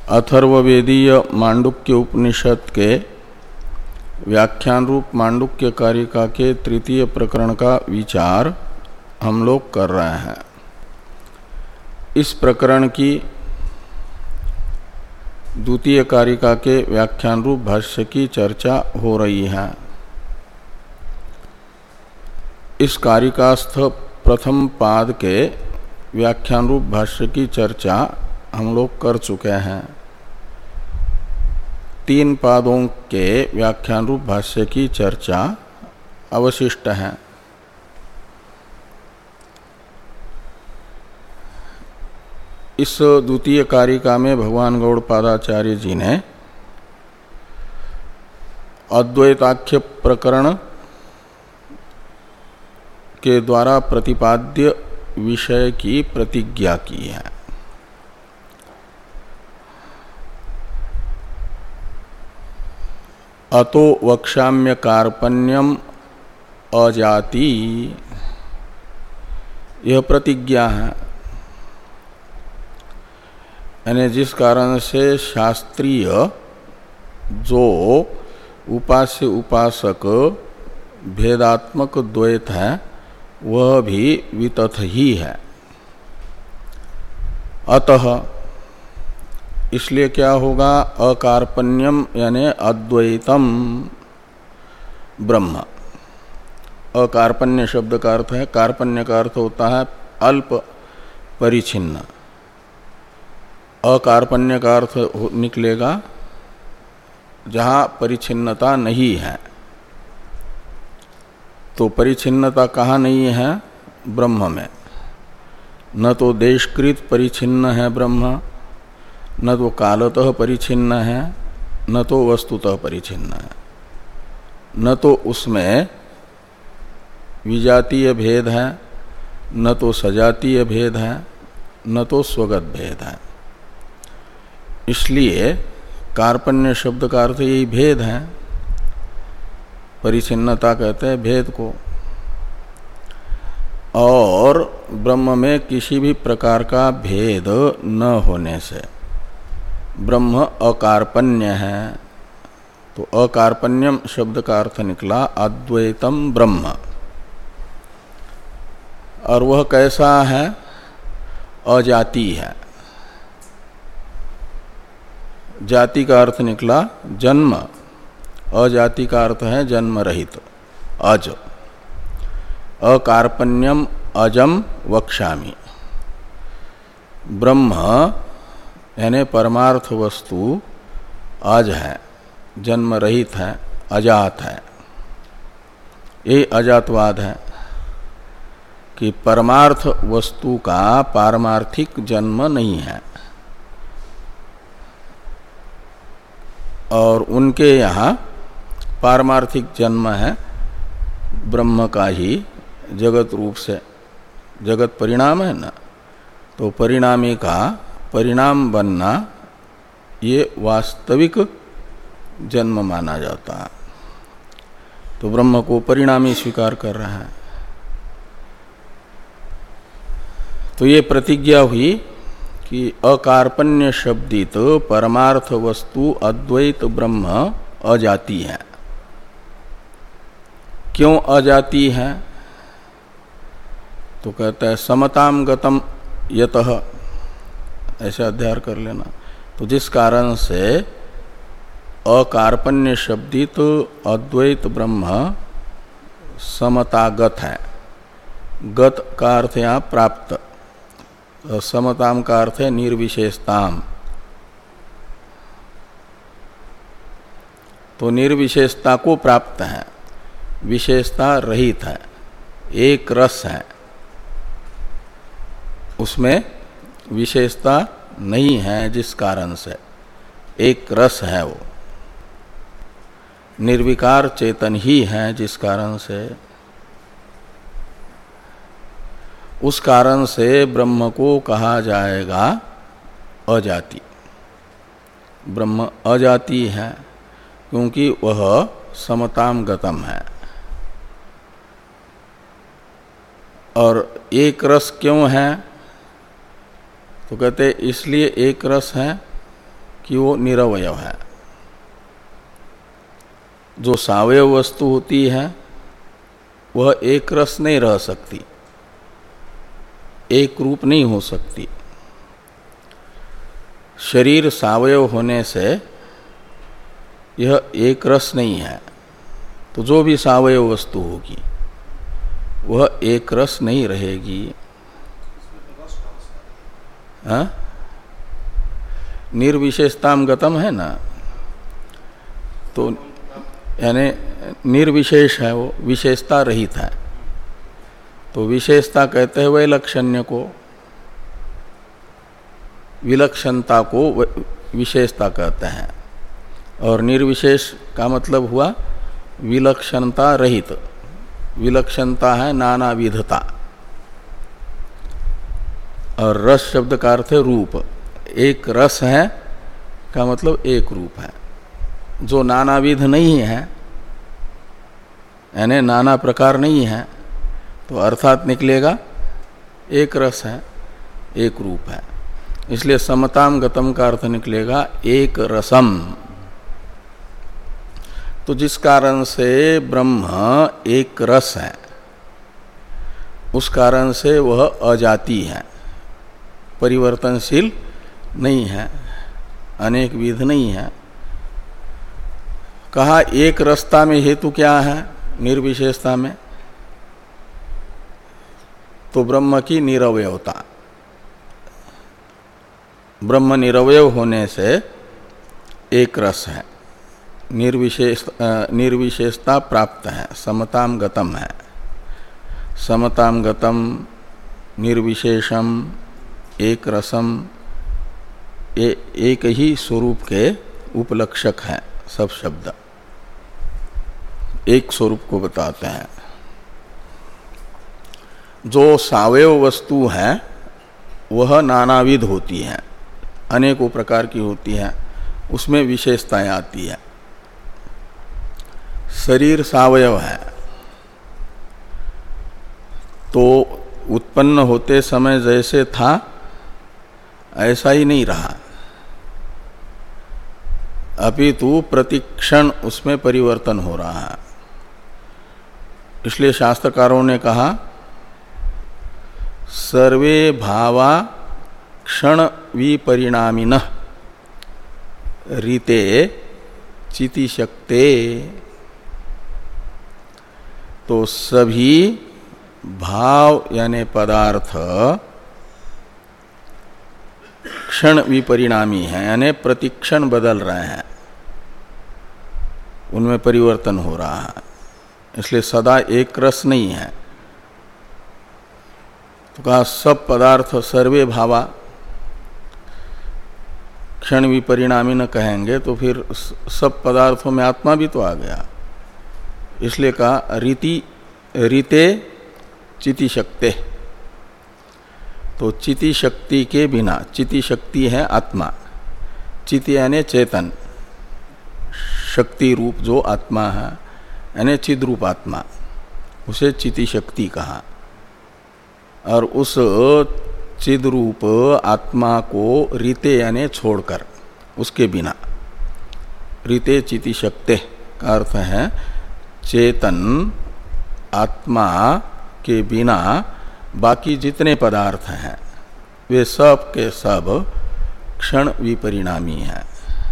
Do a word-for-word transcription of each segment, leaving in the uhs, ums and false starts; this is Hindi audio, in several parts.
अथर्ववेदीय मांडुक्य उपनिषद के व्याख्यान रूप मांडुक्य कारिका के तृतीय प्रकरण का विचार हम लोग कर रहे हैं। इस प्रकरण की द्वितीय कारिका के व्याख्यान रूप भाष्य की चर्चा हो रही है। इस कारिकास्थ प्रथम पाद के व्याख्यान रूप भाष्य की चर्चा हम लोग कर चुके हैं। तीन पादों के व्याख्यान रूप भाष्य की चर्चा अवशिष्ट है। इस द्वितीय कारिका में भगवान गौड़पादाचार्य जी ने अद्वैताख्य प्रकरण के द्वारा प्रतिपाद्य विषय की प्रतिज्ञा की है। अतो वक्ष्याम्य कार्पण्यम अजाति, यह प्रतिज्ञा है। यानी जिस कारण से शास्त्रीय जो उपास्य उपासक भेदात्मक द्वैत है वह भी वितथ ही है। अतः इसलिए क्या होगा, अकार्पण्यम यानी अद्वैतम ब्रह्म। अकार्पण्य शब्द का अर्थ है, कार्पण्य का अर्थ होता है अल्प परिच्छिन्न। अकार्पण्य का अर्थ निकलेगा जहाँ परिच्छिन्नता नहीं है। तो परिच्छिन्नता कहाँ नहीं है? ब्रह्म में। न तो देशकृत परिच्छिन्न है ब्रह्म, न तो कालतः परिच्छिन्न है, न तो वस्तुतः परिच्छिन्न है। न तो उसमें विजातीय भेद है, न तो सजातीय भेद है, न तो स्वगत भेद है। इसलिए कार्पण्य शब्द का अर्थ यही भेद है। परिच्छिन्नता कहते हैं भेद को। और ब्रह्म में किसी भी प्रकार का भेद न होने से ब्रह्म अकार्पण्य है। तो अकार्पण्यम शब्द का अर्थ निकला अद्वैतम ब्रह्म। और वह कैसा है? अजाति है। जाति का अर्थ निकला जन्म, अजाति का अर्थ है जन्म रहित, अज। अकार्पण्यम अजम वक्ष्यामि। ब्रह्म यानी परमार्थ वस्तु अज है, जन्म रहित है, अजात है। ये अजातवाद है कि परमार्थ वस्तु का पारमार्थिक जन्म नहीं है। और उनके यहाँ पारमार्थिक जन्म है ब्रह्म का ही जगत रूप से। जगत परिणाम है ना, तो परिणामी का परिणाम बनना ये वास्तविक जन्म माना जाता है। तो ब्रह्म को परिणामी स्वीकार कर रहा है। तो ये प्रतिज्ञा हुई कि अकार्पण्य शब्दित परमार्थ वस्तु अद्वैत ब्रह्म अजाति है। क्यों अजाति है? तो कहता है समताम गतम यतः, ऐसा अध्ययन कर लेना। तो जिस कारण से अकार्पण्य शब्दित अद्वैत ब्रह्म समतागत है। गत का अर्थ यहाँ प्राप्त, समताम का अर्थ है निर्विशेषताम। तो निर्विशेषता को प्राप्त है, विशेषता रहित है, एक रस है, उसमें विशेषता नहीं है। जिस कारण से एक रस है, वो निर्विकार चेतन ही है। जिस कारण से उस कारण से ब्रह्म को कहा जाएगा अजाति। ब्रह्म अजाति है क्योंकि वह समताम गतम है। और एक रस क्यों है? तो कहते इसलिए एक रस है कि वो निरवयव है। जो सावयव वस्तु होती है वह एक रस नहीं रह सकती, एक रूप नहीं हो सकती। शरीर सावयव होने से यह एक रस नहीं है, तो जो भी सावयव वस्तु होगी वह एक रस नहीं रहेगी। हाँ? निर्विशेषताम गतम है ना, तो यानी निर्विशेष है, वो विशेषता रहित है। तो विशेषता कहते हैं वैलक्षण्य को, विलक्षणता को विशेषता कहते हैं, और निर्विशेष का मतलब हुआ विलक्षणता रहित। विलक्षणता है नानाविधता, और रस शब्द का अर्थ है रूप। एक रस है का मतलब एक रूप है। जो नानाविध नहीं है यानी नाना प्रकार नहीं है, तो अर्थात निकलेगा एक रस है, एक रूप है। इसलिए समताम गतम का अर्थ निकलेगा एक रसम। तो जिस कारण से ब्रह्म एक रस है, उस कारण से वह अजाति है, परिवर्तनशील नहीं है, अनेक विध नहीं है। कहा एक रसता में हेतु क्या है निर्विशेषता में? तो ब्रह्म की निरवयवता। ब्रह्म निरवयव होने से एक रस है, निर्विशेष निर्विशेषता प्राप्त है, समताम गतम है। समताम गतम, निर्विशेषम, एक रसम, ये एक ही स्वरूप के उपलक्षक हैं सब शब्द, एक स्वरूप को बताते हैं। जो सावयव वस्तु है वह नानाविध होती है, अनेकों प्रकार की होती है, उसमें विशेषताएं आती है। शरीर सावयव है तो उत्पन्न होते समय जैसे था ऐसा ही नहीं रहा, अपितु प्रतिक्षण उसमें परिवर्तन हो रहा है। इसलिए शास्त्रकारों ने कहा सर्वे भावा क्षण विपरिणामिनः रीते चितिशक्ते। तो सभी भाव यानी पदार्थ क्षण विपरिणामी है, यानी प्रतिक्षण बदल रहे हैं, उनमें परिवर्तन हो रहा है। इसलिए सदा एक रस नहीं है। तो कहा सब पदार्थ सर्वे भावा क्षण विपरिणामी न कहेंगे तो फिर सब पदार्थों में आत्मा भी तो आ गया। इसलिए कहा रीति रीते चिति शक्ति। तो चिति शक्ति के बिना, चिति शक्ति है आत्मा, चिति यानी चेतन, शक्ति रूप जो आत्मा है यानी चिद रूप आत्मा, उसे चिति शक्ति कहा। और उस चिद रूप आत्मा को रीते यानी छोड़कर, उसके बिना, रीते चिति शक्ति का अर्थ है चेतन आत्मा के बिना बाकी जितने पदार्थ हैं वे सब के सब क्षण विपरिणामी हैं,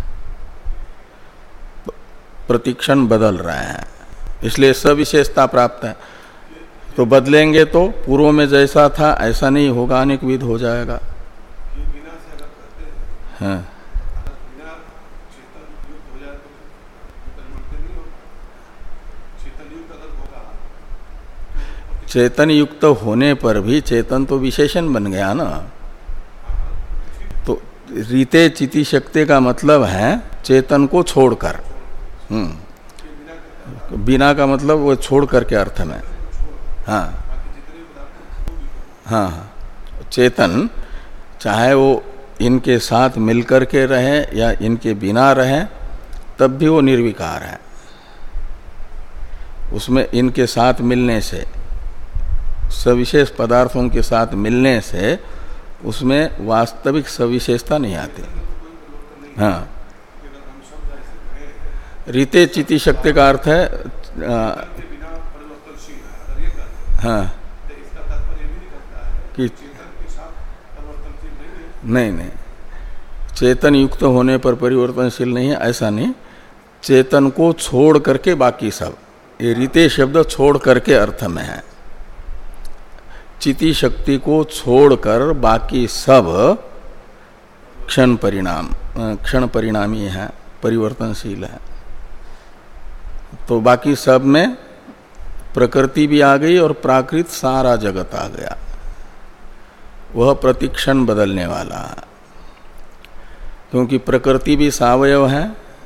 प्रतिक्षण बदल रहे हैं, इसलिए सविशेषता प्राप्त है। तो बदलेंगे तो पूर्व में जैसा था ऐसा नहीं होगा, अनेक विध हो जाएगा। हाँ। चेतन युक्त होने पर भी चेतन तो विशेषण बन गया ना। तो रीते चिति शक्ति का मतलब है चेतन को छोड़कर। हम्म बिना का मतलब वो छोड़ कर के अर्थ में। हाँ हाँ, चेतन चाहे वो इनके साथ मिलकर के रहे या इनके बिना रहे तब भी वो निर्विकार है। उसमें इनके साथ मिलने से, सविशेष पदार्थों के साथ मिलने से उसमें वास्तविक सविशेषता नहीं आती। हाँ, रीते चिति शक्ति का अर्थ है आ, हाँ कि नहीं नहीं चेतन युक्त होने पर परिवर्तनशील नहीं है, ऐसा नहीं। चेतन को छोड़ करके बाकी सब, ये रीते शब्द छोड़ करके अर्थ में है। चिति शक्ति को छोड़कर बाकी सब क्षण परिणाम क्षण परिणामी है, परिवर्तनशील है। तो बाकी सब में प्रकृति भी आ गई और प्राकृत सारा जगत आ गया, वह प्रतिक्षण बदलने वाला है। क्योंकि प्रकृति भी सावयव है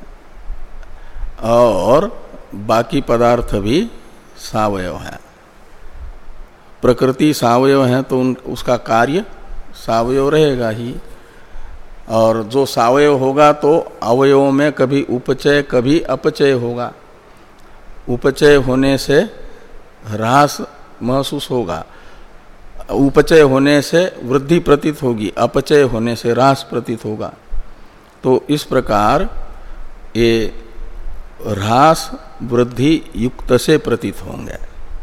और बाकी पदार्थ भी सावयव है। प्रकृति सावयव है तो उन, उसका कार्य सावयव रहेगा ही, और जो सावयव होगा तो अवयवों में कभी उपचय कभी अपचय होगा। उपचय होने से ह्रास महसूस होगा, उपचय होने से वृद्धि प्रतीत होगी, अपचय होने से ह्रास प्रतीत होगा। तो इस प्रकार ये ह्रास वृद्धि युक्त से प्रतीत होंगे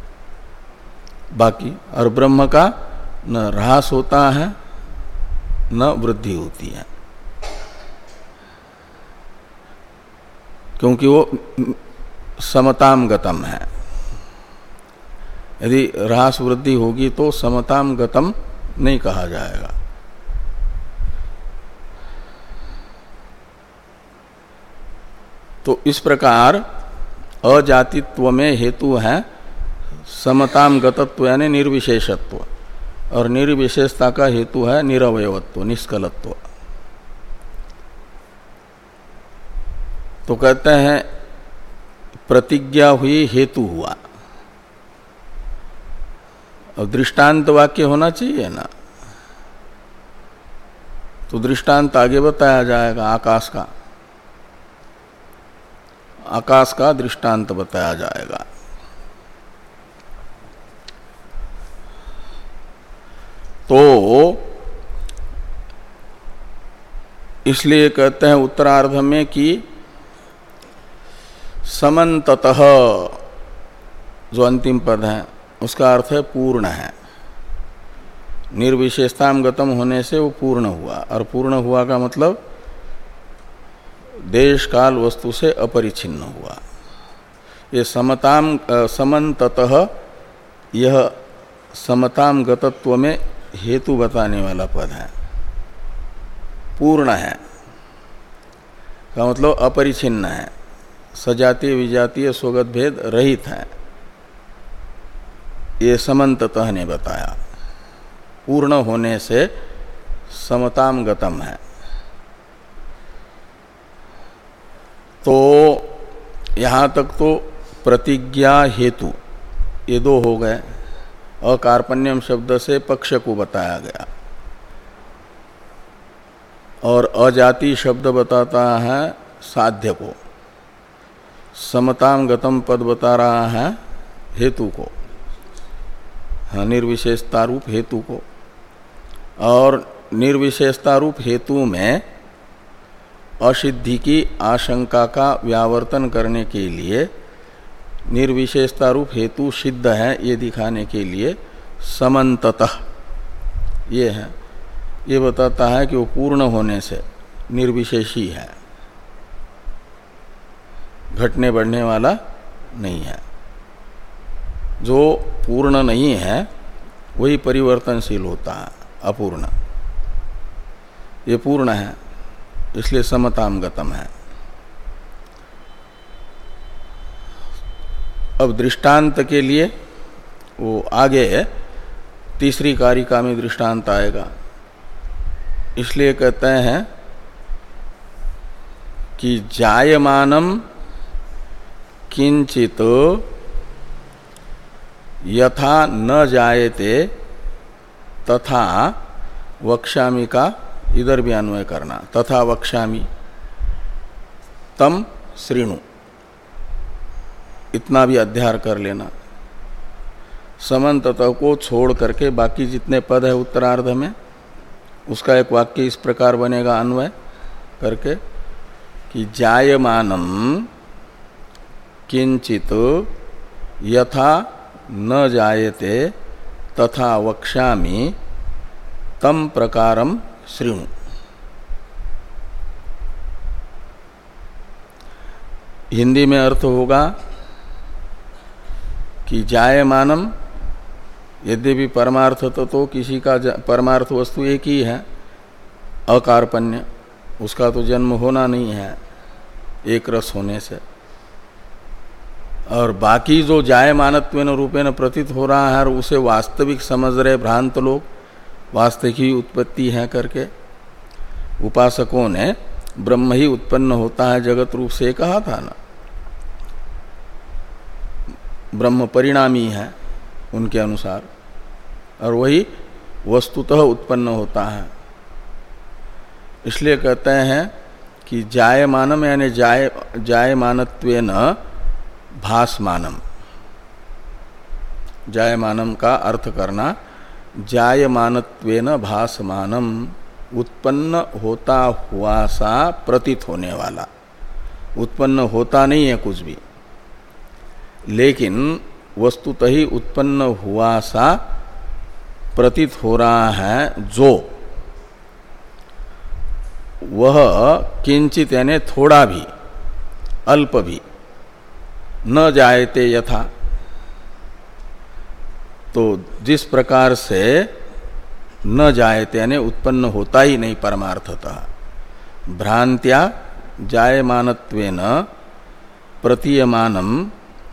बाकी, और ब्रह्म का न ह्रास होता है न वृद्धि होती है, क्योंकि वो समताम गतम है। यदि ह्रास वृद्धि होगी तो समताम गतम नहीं कहा जाएगा। तो इस प्रकार अजातित्व में हेतु है समताम गतत्व यानी निर्विशेषत्व, और निर्विशेषता का हेतु है निरवयवत्व, निष्कलत्व। तो कहते हैं प्रतिज्ञा हुई, हेतु हुआ, और दृष्टांत वाक्य होना चाहिए ना। तो दृष्टांत आगे बताया जाएगा, आकाश का आकाश का दृष्टांत बताया जाएगा। तो इसलिए कहते हैं उत्तरार्ध में कि समन्ततः, जो अंतिम पद है उसका अर्थ है पूर्ण है। निर्विशेषताम गतम होने से वो पूर्ण हुआ, और पूर्ण हुआ का मतलब देश काल वस्तु से अपरिछिन्न हुआ। ये समताम समन्ततः, यह समताम गतत्व में हेतु बताने वाला पद है। पूर्ण है का मतलब अपरिछिन्न है, सजातीय विजातीय स्वगत भेद रहित है, ये समन्ततः ने बताया। पूर्ण होने से समताम गतम है। तो यहाँ तक तो प्रतिज्ञा हेतु ये दो हो गए। अकार्पण्यम शब्द से पक्ष को बताया गया, और अजाति शब्द बताता है साध्य को। समताम गतम पद बता रहा है हेतु को, हाँ, निर्विशेषता रूप हेतु को। और निर्विशेषता रूप हेतु में असिद्धि की आशंका का व्यावर्तन करने के लिए निर्विशेषता रूप हेतु सिद्ध है, ये दिखाने के लिए समन्ततः ये है। ये बताता है कि वो पूर्ण होने से निर्विशेषी है, घटने बढ़ने वाला नहीं है। जो पूर्ण नहीं है वही परिवर्तनशील होता है, अपूर्ण। ये पूर्ण है, इसलिए समताम गतम है। अब दृष्टांत के लिए वो आगे तीसरी कारिका में दृष्टांत आएगा, इसलिए कहते हैं कि जायमानम किंचित यथा न जायते तथा वक्ष्यामि का इधर भी अन्वय करना। तथा वक्ष्यामि तम श्रीणु, इतना भी अध्यार कर लेना। समन्ततः को छोड़ करके बाकी जितने पद है उत्तरार्ध में, उसका एक वाक्य इस प्रकार बनेगा अन्वय करके, कि जायमानम किंचित यथा न जायते तथा वक्ष्यामि तम प्रकारम शृणु। हिंदी में अर्थ होगा कि जायमानम, यद्यपि परमार्थ तो, तो किसी का परमार्थ वस्तु एक ही है, अकार्पण्य, उसका तो जन्म होना नहीं है एक रस होने से। और बाकी जो जायमानत्वेन रूपेण प्रतीत हो रहा है और उसे वास्तविक समझ रहे भ्रांत लोग, वास्तविक ही उत्पत्ति है करके, उपासकों ने ब्रह्म ही उत्पन्न होता है जगत रूप से कहा था ना, ब्रह्म परिणामी है उनके अनुसार, और वही वस्तुतः उत्पन्न होता है। इसलिए कहते हैं कि जायमानम यानी जाय जायमानत्वेन भासमानम, जायमानम का अर्थ करना जायमानत्वेन भासमानम, उत्पन्न होता हुआ सा प्रतीत होने वाला। उत्पन्न होता नहीं है कुछ भी, लेकिन वस्तुतः ही उत्पन्न हुआ सा प्रतीत हो रहा है जो, वह किंचित यानी थोड़ा भी, अल्प भी, न जायते यथा, तो जिस प्रकार से न जायते यानी उत्पन्न होता ही नहीं परमार्थतः, भ्रांत्या जायमानत्वेन प्रतीयमानम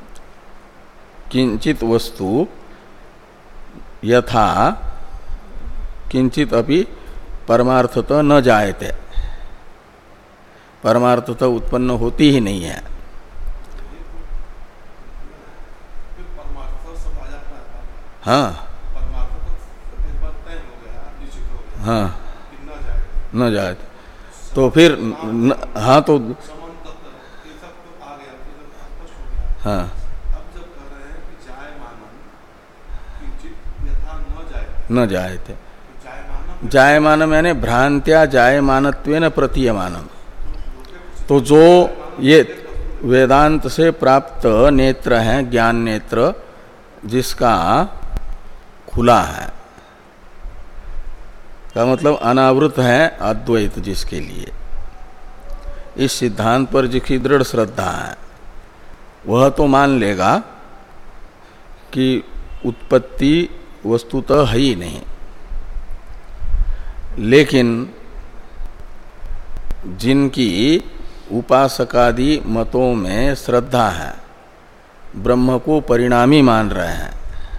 किंचित वस्तु यथा किंचित अभी परमार्थतः न जायते, परमार्थतः उत्पन्न होती ही नहीं है। हाँ हाँ न जायते, तो फिर न, हाँ तो हाँ न जायते, जायमानम यानी भ्रांत्या जायमानत्वेन प्रतीयमानम। तो जो ये वेदांत से प्राप्त नेत्र है, ज्ञान नेत्र, जिसका खुला है, का मतलब अनावृत है अद्वैत जिसके लिए, इस सिद्धांत पर जिसकी दृढ़ श्रद्धा है, वह तो मान लेगा कि उत्पत्ति वस्तुतः है ही नहीं। लेकिन जिनकी उपासकादि मतों में श्रद्धा है, ब्रह्म को परिणामी मान रहे हैं,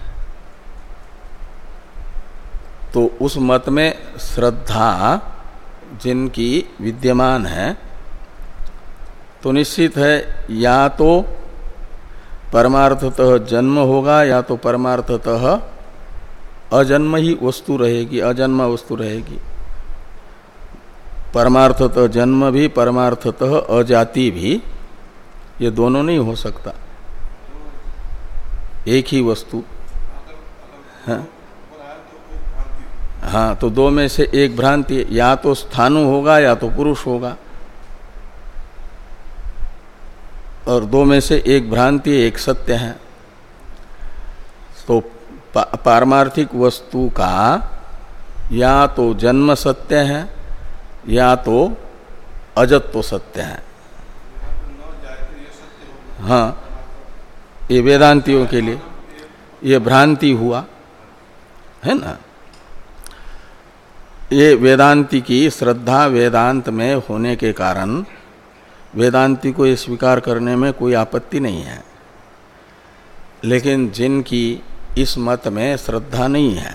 तो उस मत में श्रद्धा जिनकी विद्यमान है, तो निश्चित है या तो परमार्थतः जन्म होगा या तो परमार्थतः अजन्म ही वस्तु रहेगी, अजन्मा वस्तु रहेगी। परमार्थतः जन्म भी, परमार्थतः अजाति भी, ये दोनों नहीं हो सकता, एक ही वस्तु है। हाँ, तो दो में से एक भ्रांति, या तो स्थाणु होगा या तो पुरुष होगा, और दो में से एक भ्रांति, एक सत्य है। तो पा, पारमार्थिक वस्तु का या तो जन्म सत्य है या तो अजत्व सत्य है। हाँ, ये वेदांतियों के लिए ये भ्रांति हुआ है ना। ये वेदांति की श्रद्धा वेदांत में होने के कारण वेदांति को ये स्वीकार करने में कोई आपत्ति नहीं है। लेकिन जिनकी इस मत में श्रद्धा नहीं है,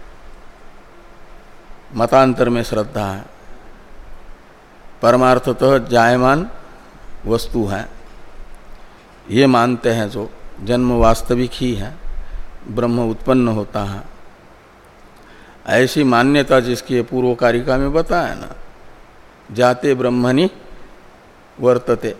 मतांतर में श्रद्धा है, परमार्थतः जायमान वस्तु है, ये मानते हैं, जो जन्म वास्तविक ही है, ब्रह्म उत्पन्न होता है, ऐसी मान्यता जिसकी पूर्व कारिका में बताया ना, जाते ब्रह्मणि वर्तते,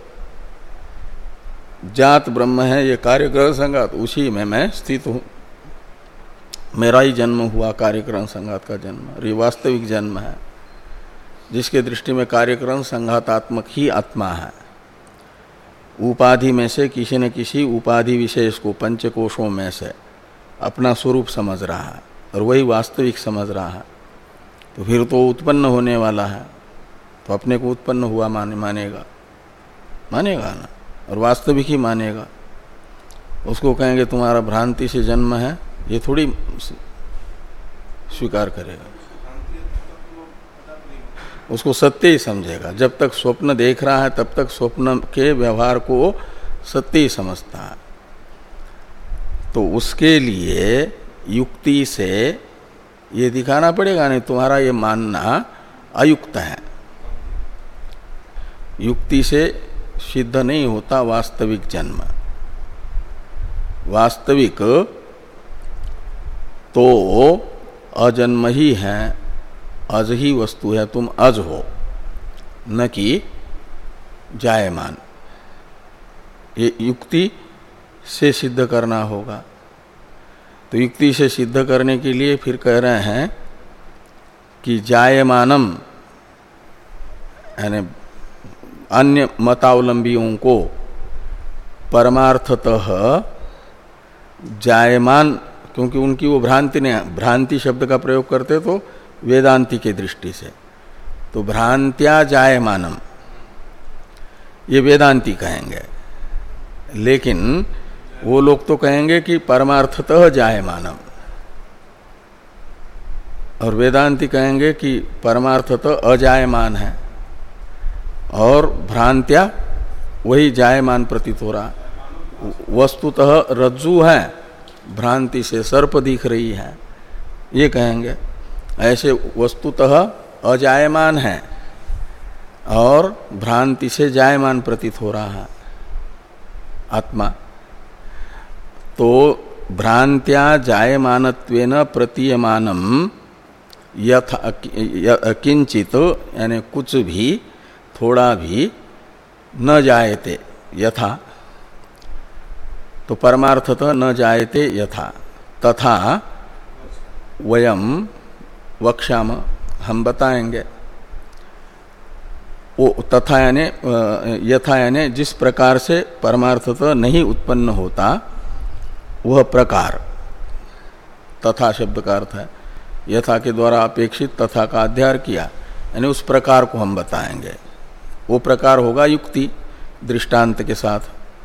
जात ब्रह्म है ये कार्यक्रम संघात, उसी में मैं स्थित हूँ, मेरा ही जन्म हुआ कार्यक्रम संघात का जन्म, ये वास्तविक जन्म है। जिसके दृष्टि में कार्यक्रम संघातात्मक ही आत्मा है, उपाधि में से किसी न किसी उपाधि विशेष को पंचकोशों में से अपना स्वरूप समझ रहा है और वही वास्तविक समझ रहा है, तो फिर तो उत्पन्न होने वाला है, तो अपने को उत्पन्न हुआ माने मानेगा मानेगा ना, और वास्तविक ही मानेगा। उसको कहेंगे तुम्हारा भ्रांति से जन्म है, ये थोड़ी स्वीकार करेगा, उसको सत्य ही समझेगा। जब तक स्वप्न देख रहा है तब तक स्वप्न के व्यवहार को सत्य ही समझता है। तो उसके लिए युक्ति से ये दिखाना पड़ेगा, नहीं तुम्हारा ये मानना अयुक्त है। युक्ति से सिद्ध नहीं होता वास्तविक जन्म। वास्तविक तो अजन्म ही है, अज ही वस्तु है, तुम अज हो, न कि जायमान। ये युक्ति से सिद्ध करना होगा। तो युक्ति से सिद्ध करने के लिए फिर कह रहे हैं कि जायमानम, यानी अन्य मतावलंबियों को परमार्थतः जायमान, क्योंकि उनकी वो भ्रांति ने भ्रांति शब्द का प्रयोग करते तो वेदांति के दृष्टि से, तो भ्रांत्या जायमानम ये वेदांति कहेंगे, लेकिन वो लोग तो कहेंगे कि परमार्थतः जायमानम, और वेदांति कहेंगे कि परमार्थतः अजायमान है, और भ्रांत्या वही जायमान प्रतीत हो रहा। वस्तुतः रज्जु है, भ्रांति से सर्प दिख रही है, ये कहेंगे। ऐसे वस्तुतः अजायमान है और भ्रांति से जायमान प्रतीत हो रहा है आत्मा। तो भ्रांत्या जायमानत्वेन प्रतीयमानम यथा किंचित, यानी कुछ भी थोड़ा भी न जायते यथा, तो परमार्थतः न जायते यथा, तथा वयम वक्ष्याम, हम बताएंगे। वो तथा यानी यथा यानी जिस प्रकार से परमार्थतः नहीं उत्पन्न होता वह प्रकार, तथा शब्द का अर्थ है यथा के द्वारा अपेक्षित तथा का अध्यार किया, यानी उस प्रकार को हम बताएंगे। वो प्रकार होगा युक्ति दृष्टांत के साथ।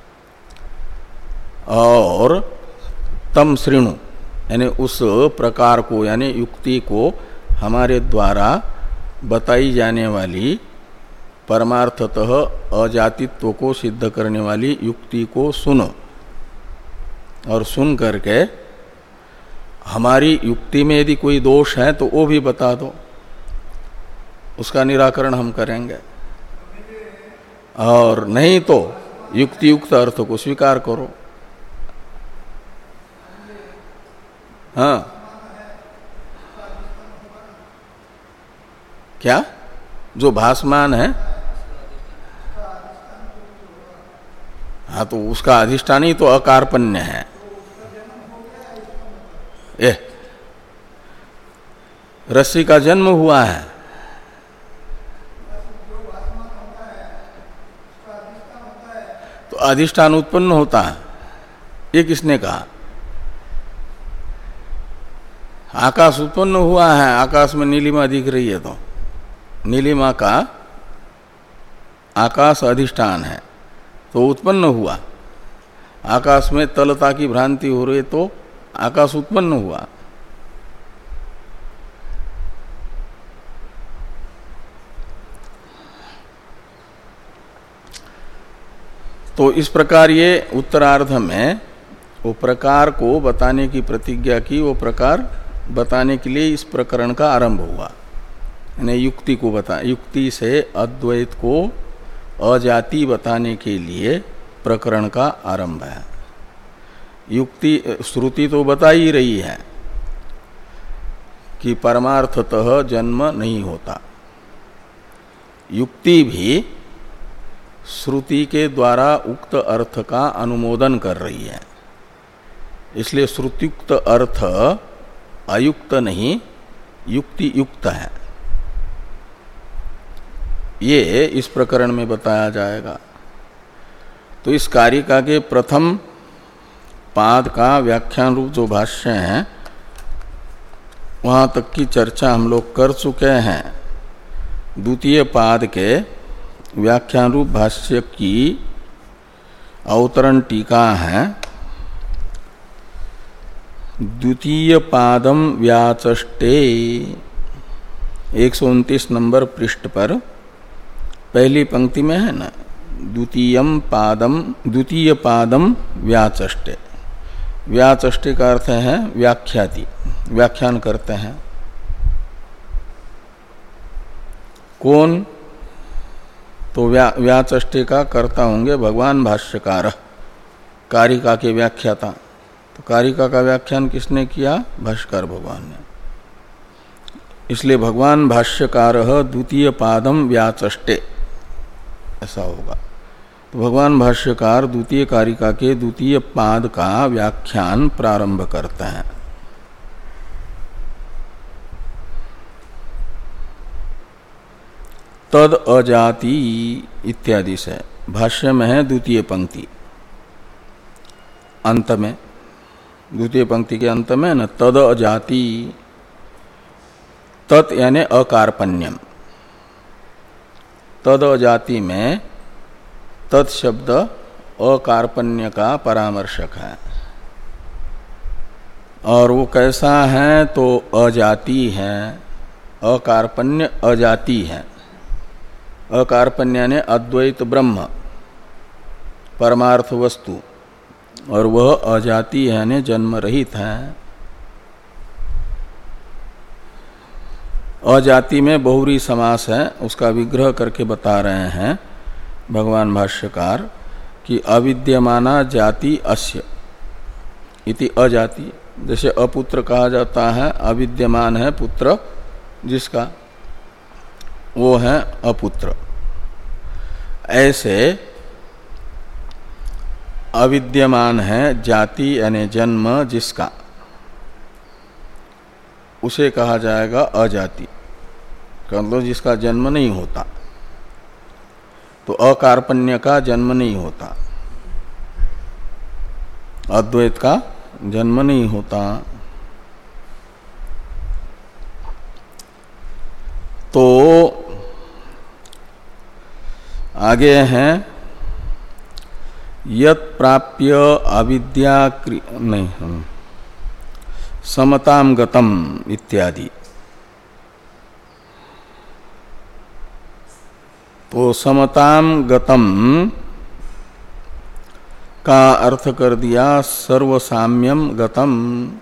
और तम श्रृणु, यानी उस प्रकार को, यानी युक्ति को हमारे द्वारा बताई जाने वाली परमार्थतः अजातित्व को सिद्ध करने वाली युक्ति को सुनो, और सुन करके हमारी युक्ति में यदि कोई दोष है तो वो भी बता दो, उसका निराकरण हम करेंगे। और नहीं तो युक्ति युक्त अर्थ को स्वीकार करो। हाँ, क्या जो भासमान है, हाँ, तो उसका अधिष्ठान ही तो अकारपण्य है। ए, रस्सी का जन्म हुआ है, तो अधिष्ठान उत्पन्न होता है, ये किसने कहा? आकाश उत्पन्न हुआ है, आकाश में नीलिमा दिख रही है, तो नीलिमा का आकाश अधिष्ठान है, तो उत्पन्न हुआ। आकाश में तलता की भ्रांति हो रही तो आकाश उत्पन्न हुआ। तो इस प्रकार ये उत्तरार्ध में वो प्रकार को बताने की प्रतिज्ञा की, वो प्रकार बताने के लिए इस प्रकरण का आरंभ हुआ। यानी युक्ति को बता, युक्ति से अद्वैत को अजाति बताने के लिए प्रकरण का आरंभ है। युक्ति श्रुति तो बता ही रही है कि परमार्थतः जन्म नहीं होता। युक्ति भी श्रुति के द्वारा उक्त अर्थ का अनुमोदन कर रही है, इसलिए श्रुतियुक्त अर्थ अयुक्त नहीं, युक्ति युक्त है। ये इस प्रकरण में बताया जाएगा। तो इस कारिका के प्रथम पाद का व्याख्यान रूप जो भाष्य है वहां तक की चर्चा हम लोग कर चुके हैं। द्वितीय पाद के व्याख्यान रूप भाष्य की अवतरण टीका है। द्वितीय पादम व्याचष्टे एक सौ उनतीस नंबर पृष्ठ पर पहली पंक्ति में है ना, द्वितीयम पादम द्वितीय पादम व्याचष्टे। व्याचष्टे का अर्थ है व्याख्याति, व्याख्यान करते हैं। कौन? तो व्या, व्याचष्टे का कर्ता होंगे भगवान भाष्यकार, कारिका के व्याख्याता। तो कारिका का व्याख्यान किसने किया? भाष्यकार भगवान ने। इसलिए भगवान भाष्यकार द्वितीय पादम व्याचष्टे ऐसा होगा। तो भगवान भाष्यकार द्वितीय कारिका के द्वितीय पाद का व्याख्यान प्रारंभ करते हैं। तद अजाति इत्यादि से भाष्य में है द्वितीय पंक्ति अंत में, द्वितीय पंक्ति के अंत में न तद अजाति, तत् यानी अकार्पण्यम। तद अजाति में तत् शब्द अकार्पण्य का परामर्शक है। और वो कैसा है? तो अजाति है, अकार्पण्य अजाति है। अकार्पण्य ने अद्वैत ब्रह्म परमार्थ वस्तु, और वह अजाति है ने जन्म रहित है। अजाति में बहुरी समास है, उसका विग्रह करके बता रहे हैं भगवान भाष्यकार कि अविद्यमाना जाति अस्य इति अजाति। जैसे अपुत्र कहा जाता है, अविद्यमान है पुत्र जिसका, वो है अपुत्र। ऐसे अविद्यमान है जाति यानी जन्म जिसका, उसे कहा जाएगा अजाति, मतलब जिसका जन्म नहीं होता। तो अकार्पण्य का जन्म नहीं होता, अद्वैत का जन्म नहीं होता। तो आगे हैं यत् प्राप्य अविद्या नहीं समताम गतम इत्यादि। तो समताम गतम का अर्थ कर दिया सर्वसाम्यम गतम।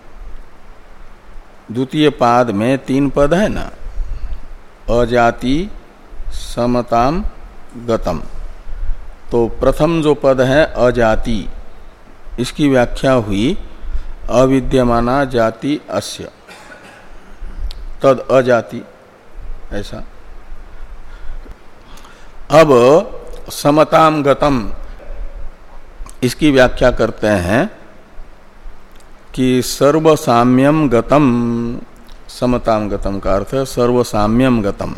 द्वितीय पाद में तीन पद है ना, अजाति समताम गतम। तो प्रथम जो पद है अजाति, इसकी व्याख्या हुई अविद्यमाना जाति अस्य, तद अजाति ऐसा। अब समताम गतम इसकी व्याख्या करते हैं कि सर्वसाम्यम गतम। समताम गतम का अर्थ है सर्वसाम्यम गतम।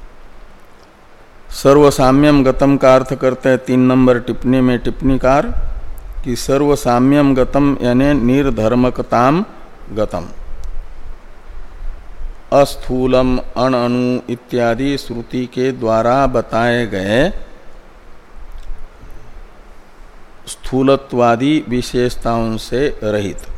सर्वसाम्यम गतम का अर्थ करते हैं तीन नंबर टिप्पणी में टिप्पणीकार कि सर्वसाम्यम गतम यानी निर्धर्मकताम गतम। अस्थूलम अणअणु इत्यादि श्रुति के द्वारा बताए गए स्थूलत्वादि विशेषताओं से रहित।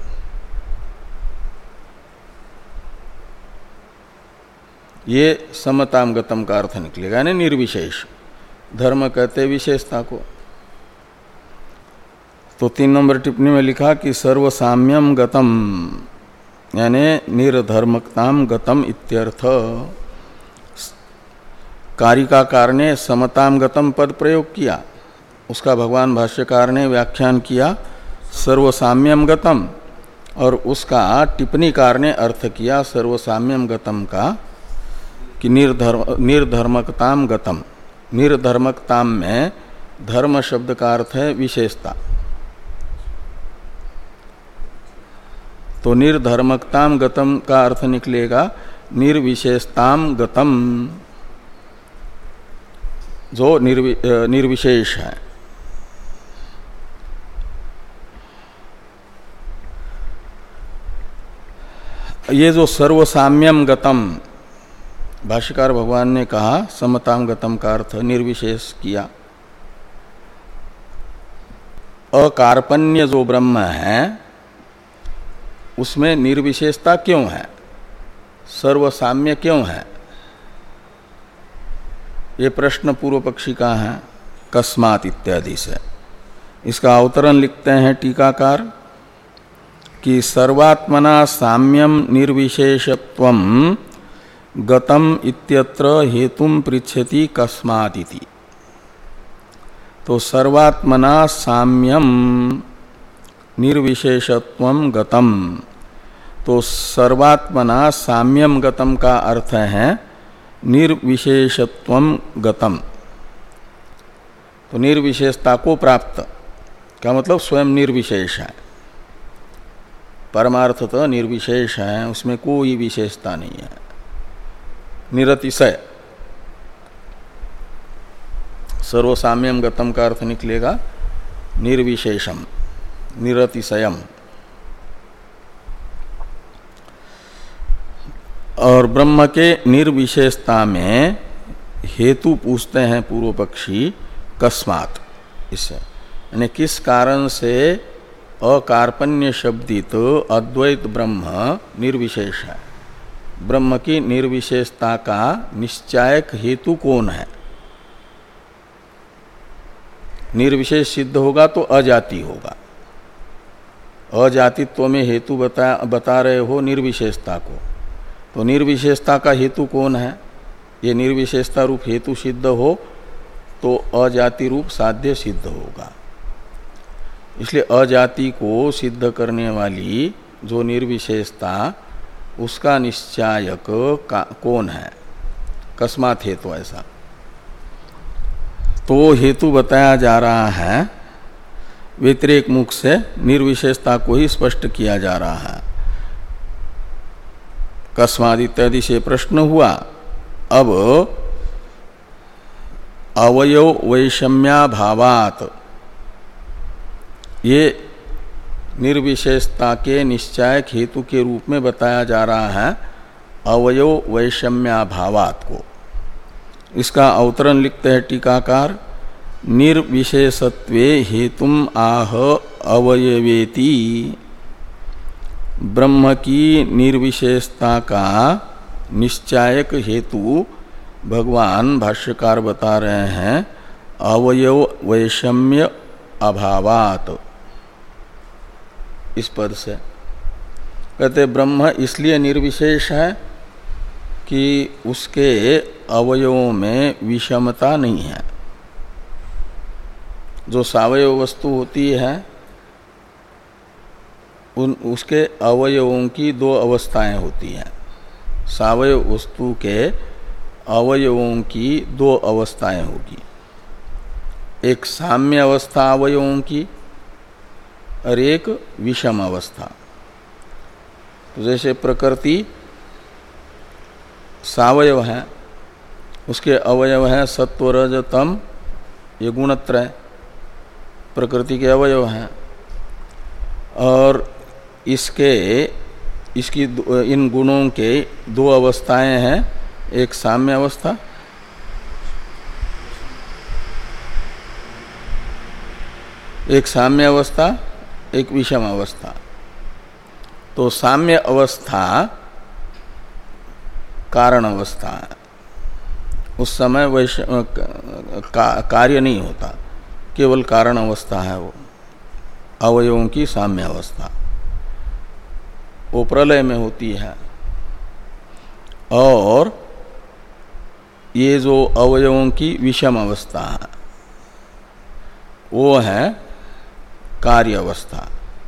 ये समताम गतम का अर्थ निकलेगा, यानी निर्विशेष। धर्म कहते विशेषता को। तो तीन नंबर टिप्पणी में लिखा कि सर्वसाम्यम गतम यानी निर्धर्मकताम गतम इत्यर्थ। कारिकाकार ने समताम गतम पद प्रयोग किया, उसका भगवान भाष्यकार ने व्याख्यान किया सर्वसाम्यम गतम, और उसका टिप्पणीकार ने अर्थ किया सर्वसाम्यम गतम का कि निर्धर्म निर्धर्मकताम गतम। निर्धर्मकताम में धर्म शब्द का अर्थ है विशेषता। तो निर्धर्मकताम गतम का अर्थ निकलेगा निर्विशेषताम गतम। जो निर्वि, निर्विशेष है। ये जो सर्वसाम्यम गतम, भाष्यकार भगवान ने कहा समताम गतम का अर्थ निर्विशेष किया। अकार्पण्य जो ब्रह्म है उसमें निर्विशेषता क्यों है, सर्वसाम्य क्यों है, ये प्रश्न पूर्व पक्षी का है कस्मात इत्यादि से। इसका अवतरण लिखते हैं टीकाकार कि सर्वात्मना साम्यम निर्विशेषत्वम गतम इत्यत्र हेतुम पृच्छति कस्मादिति। तो सर्वात्मना साम्यम निर्विशेषत्वम गतम, तो सर्वात्मना साम्यम गतम का अर्थ है निर्विशेषत्वम गतम। तो निर्विशेषता को प्राप्त का मतलब स्वयं निर्विशेष है, परमार्थतः निर्विशेष है, उसमें कोई विशेषता नहीं है। निरतिशय, सर्वसाम्यम गतम का अर्थ निकलेगा निर्विशेषम, निरतिशयम। और ब्रह्म के निर्विशेषता में हेतु पूछते हैं पूर्व पक्षी कस्मात, इससे यानी किस कारण से अकार्पण्य शब्दित अद्वैत ब्रह्म निर्विशेष है, ब्रह्म की निर्विशेषता का निश्चायक हेतु कौन है। निर्विशेष सिद्ध होगा तो अजाति होगा, अजातित्व में हेतु बता बता रहे हो निर्विशेषता को, तो निर्विशेषता का हेतु कौन है, ये निर्विशेषता रूप हेतु सिद्ध हो तो अजाति रूप साध्य सिद्ध होगा। इसलिए अजाति को सिद्ध करने वाली जो निर्विशेषता, उसका निश्चायक का कौन है, कस्मात हेतु ऐसा। तो हेतु बताया जा रहा है व्यतिरेक मुख से, निर्विशेषता को ही स्पष्ट किया जा रहा है। कस्माद इत्यादि से प्रश्न हुआ। अब अवयव वैषम्याभावात, ये निर्विशेषता के निश्चायक हेतु के रूप में बताया जा रहा है अवयव वैषम्याभावात को। इसका अवतरण लिखते हैं टीकाकार, निर्विशेषत्वे हेतुम आह अवयवेति। ब्रह्म की निर्विशेषता का निश्चायक हेतु भगवान भाष्यकार बता रहे हैं अवयव वैषम्य अभावात। इस पद से कहते ब्रह्म इसलिए निर्विशेष है कि उसके अवयवों में विषमता नहीं है। जो सावयव वस्तु होती है उन उसके अवयवों की दो अवस्थाएं होती हैं। सावयव वस्तु के अवयवों की दो अवस्थाएं होगी, एक साम्य अवस्था अवयवों की और एक विषम अवस्था। तो जैसे प्रकृति सावयव है, उसके अवयव हैं सत्व रज तम, ये गुणत्रय प्रकृति के अवयव हैं। और इसके इसकी इन गुणों के दो अवस्थाएं हैं, एक साम्य अवस्था, एक साम्य अवस्था, एक विषम अवस्था। तो साम्य अवस्था कारण अवस्था है, उस समय वैश का, कार्य नहीं होता, केवल कारण अवस्था है वो, अवयवों की साम्य अवस्था वो प्रलय में होती है। और ये जो अवयवों की विषम अवस्था है वो है कार्य अवस्था।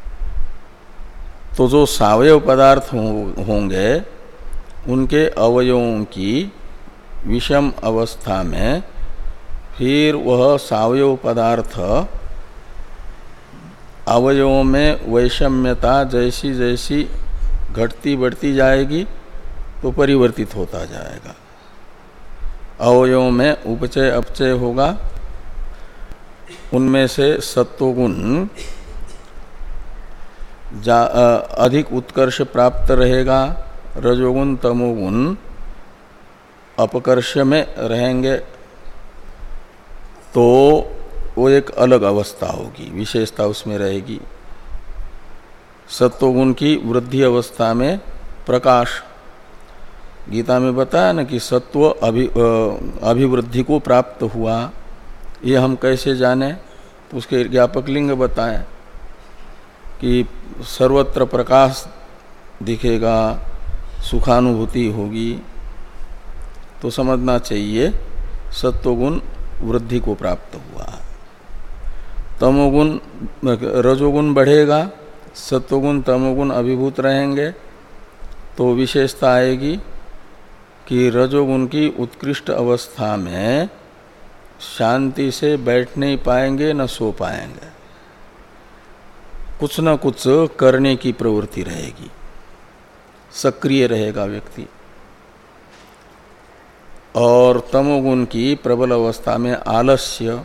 तो जो सावयव पदार्थ हो, होंगे उनके अवयवों की विषम अवस्था में फिर वह सावयव पदार्थ अवयवों में वैषम्यता जैसी जैसी घटती बढ़ती जाएगी तो परिवर्तित होता जाएगा। अवयव में उपचय अपचय होगा, उनमें से सत्वगुण अधिक उत्कर्ष प्राप्त रहेगा, रजोगुण तमोगुण अपकर्ष में रहेंगे, तो वो एक अलग अवस्था होगी, विशेषता उसमें रहेगी। सत्वगुण की वृद्धि अवस्था में प्रकाश, गीता में बताया ना कि सत्व अभि अभिवृद्धि को प्राप्त हुआ। ये हम कैसे जाने? तो उसके ज्ञापक लिंग बताए कि सर्वत्र प्रकाश दिखेगा, सुखानुभूति होगी, तो समझना चाहिए सत्वगुण वृद्धि को प्राप्त हुआ। तमोगुण रजोगुण बढ़ेगा, सत्वगुण तमोगुण अभिभूत रहेंगे, तो विशेषता आएगी कि रजोगुण की उत्कृष्ट अवस्था में शांति से बैठ नहीं पाएंगे, न सो पाएंगे, कुछ न कुछ करने की प्रवृत्ति रहेगी, सक्रिय रहेगा व्यक्ति। और तमोगुण की प्रबल अवस्था में आलस्य,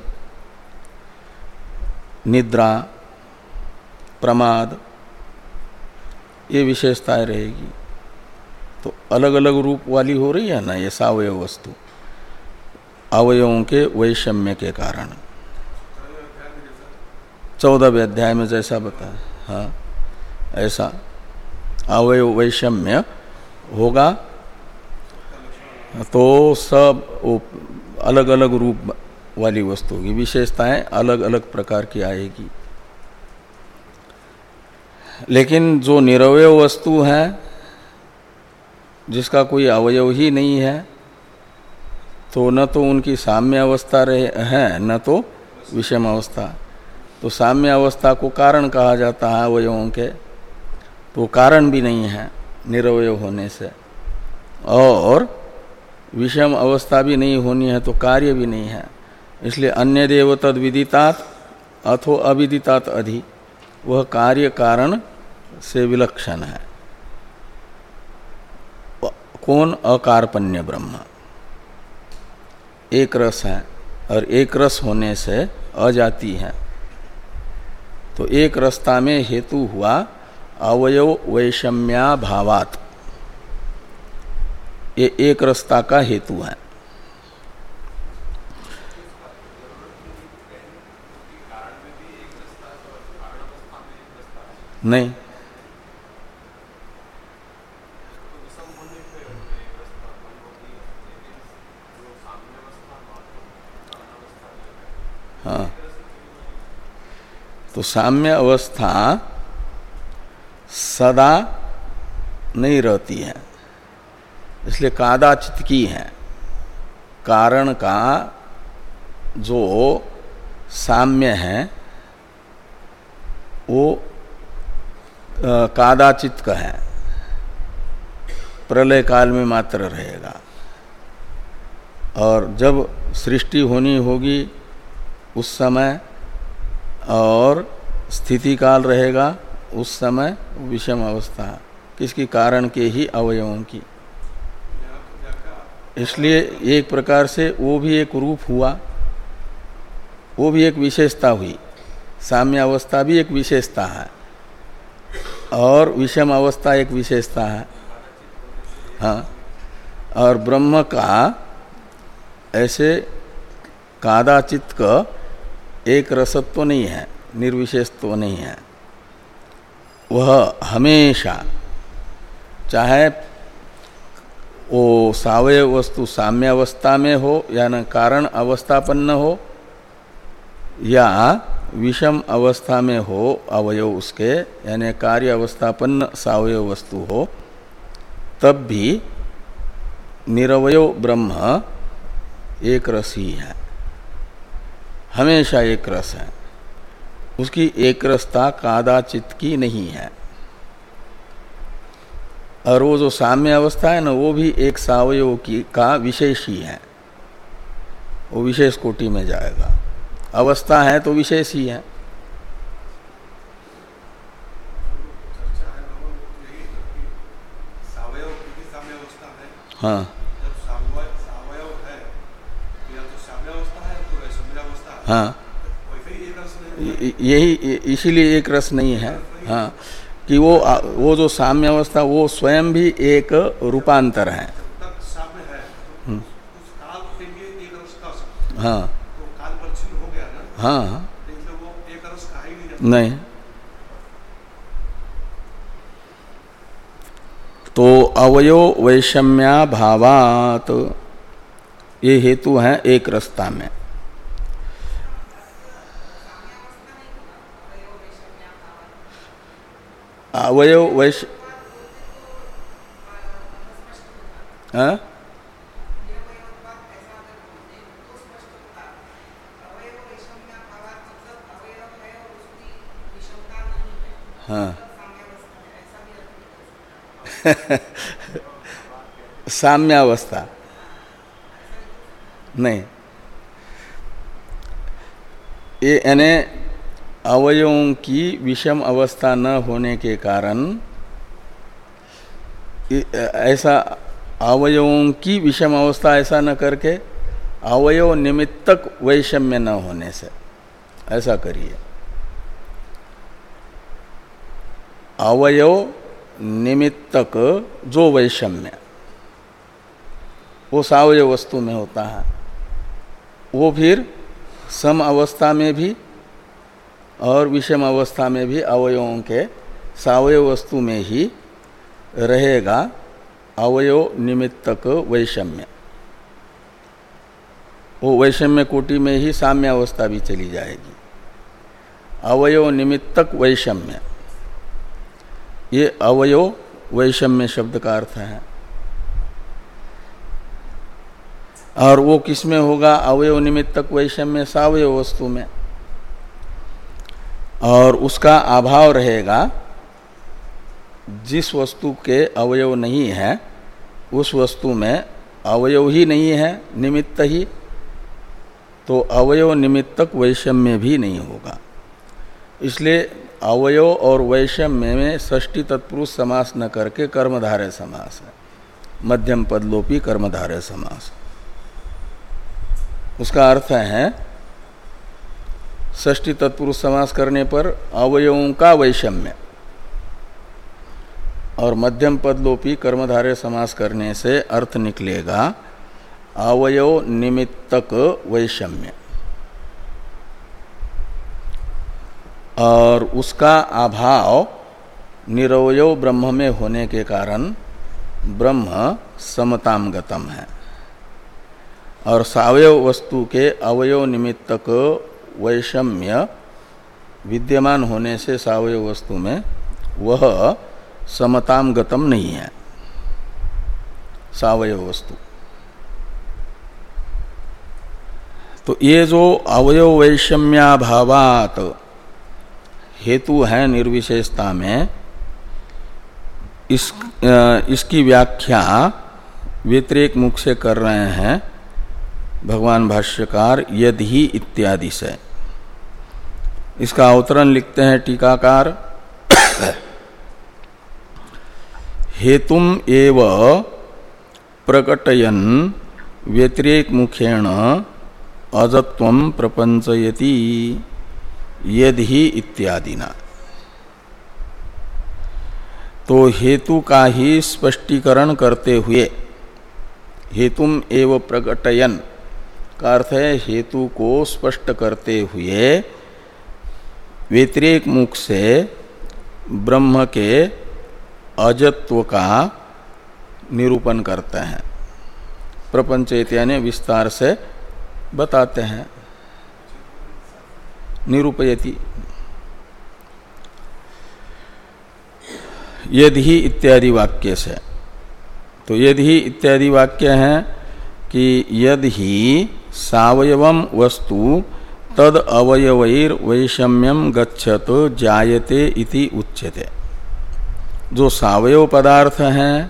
निद्रा, प्रमाद, ये विशेषताएं रहेगी। तो अलग अलग रूप वाली हो रही है ना ये सावयव वस्तु, अवयवों के वैषम्य के कारण। चौदहवें अध्याय में जैसा बताया, हाँ ऐसा अवयव वैषम्य होगा, तो सब अलग अलग रूप वाली वस्तु की विशेषताएं अलग अलग प्रकार की आएगी। लेकिन जो निरवय वस्तु है, जिसका कोई अवयव ही नहीं है, तो न तो उनकी साम्य अवस्था रहे है, न तो विषम अवस्था। तो साम्य अवस्था को कारण कहा जाता है अवयवों के, तो कारण भी नहीं है निरवय होने से, और विषम अवस्था भी नहीं होनी है तो कार्य भी नहीं है। इसलिए अन्य देव तद विदितात अथो अविदितात अधि, वह कार्य कारण से विलक्षण है। कौन? अकारपण्य ब्रह्म, एक रस है, और एक रस होने से अजाति है, तो एक रसता में हेतु हुआ अवयव वैषम्या भावात, ये एक रसता का हेतु है। नहीं, हाँ, तो साम्य अवस्था सदा नहीं रहती है, इसलिए कादाचित की है। कारण का जो साम्य है वो कादाचित का है, प्रलय काल में मात्र रहेगा, और जब सृष्टि होनी होगी उस समय, और स्थिति काल रहेगा उस समय विषम अवस्था, किसकी? कारण के ही अवयवों की। इसलिए एक प्रकार से वो भी एक रूप हुआ, वो भी एक विशेषता हुई। साम्य अवस्था भी एक विशेषता है, और विषम अवस्था एक विशेषता है। हाँ, और ब्रह्म का ऐसे कादाचित का एक रसत्व नहीं है, निर्विशेषत्व नहीं है। वह हमेशा, चाहे वो सावय वस्तु साम्य अवस्था में हो या न कारण अवस्थापन्न हो, या विषम अवस्था में हो अवयव उसके, यानी कार्य अवस्थापन्न सावय वस्तु हो, तब भी निरवय ब्रह्म एक रस ही है, हमेशा एक रस है। उसकी एक रसता कादाचित की नहीं है। और वो जो साम्य अवस्था है ना, वो भी एक सावयव की का विशेष ही है, वो विशेष कोटि में जाएगा। अवस्था है तो विशेष ही है। हाँ, जब सावयव है हाँ, यही इसीलिए एक रस नहीं है। हाँ, कि वो वो जो साम्य अवस्था वो स्वयं भी एक रूपांतर है। हाँ हाँ, नहीं तो अवयो वैषम्या भावात ये हेतु है एक रसता में। अवयव वैश हाँ? हाँ साम्यावस्था नहीं, ये यानी अवयवों की विषम अवस्था न होने के कारण, ऐसा अवयवों की विषम अवस्था ऐसा न करके अवयव निमित्तक वैषम्य न होने से ऐसा करिए। अवयव निमित्तक जो वैषम्य वो सावयव वस्तु में होता है, वो फिर सम अवस्था में भी और विषम अवस्था में भी अवयवों के सावयव वस्तु में ही रहेगा अवयव निमित्तक वैषम्य। वो वैषम्य कोटि में ही साम्य अवस्था भी चली जाएगी। अवयव निमित्तक वैषम्य, ये अवयव वैषम्य शब्द का अर्थ है। और वो किस में होगा? अवयव निमित्तक वैषम्य सावयव वस्तु में। और उसका अभाव रहेगा जिस वस्तु के अवयव नहीं है उस वस्तु में अवयव ही नहीं है, निमित्त ही, तो अवयव निमित्तक वैषम्य भी नहीं होगा। इसलिए अवयव और वैषम्य में षष्ठी तत्पुरुष समास न करके कर्मधारय समास है, मध्यम पदलोपी कर्मधारय समास। उसका अर्थ है षष्ठी तत्पुरुष समास करने पर अवयवों का वैषम्य, और मध्यम पदलोपी कर्मधारय समास करने से अर्थ निकलेगा अवयव निमित्तक वैषम्य। और उसका अभाव निरवयव ब्रह्म में होने के कारण ब्रह्म समताम गतम है, और सावयव वस्तु के अवयव निमित्तक वैषम्य विद्यमान होने से सावयव वस्तु में वह समताम गतम नहीं है सावयव वस्तु। तो ये जो अवयव वैषम्याभावात हेतु है निर्विशेषता में, इस इसकी व्याख्या व्यतिरेक मुख से कर रहे हैं भगवान भाष्यकार यदि इत्यादि से। इसका अवतरण लिखते हैं टीकाकार, हेतुम एव प्रकटयन व्यतिरेक मुखेण अजत्वम प्रपंचयति यदि इत्यादिना। तो हेतु का ही स्पष्टीकरण करते हुए, हेतुम एव प्रकटयन का अर्थ है हेतु को स्पष्ट करते हुए व्यतिरेक मुख से ब्रह्म के अजत्व का निरूपण करते हैं, प्रपंचयत यानी विस्तार से बताते हैं, निरूपयति। यदि इत्यादि वाक्य से, तो यदि इत्यादि वाक्य है कि यदि सावयवम वस्तु तद अवयवैर वैषम्यम गच्छत जायते इति उच्यते। जो सावयव पदार्थ हैं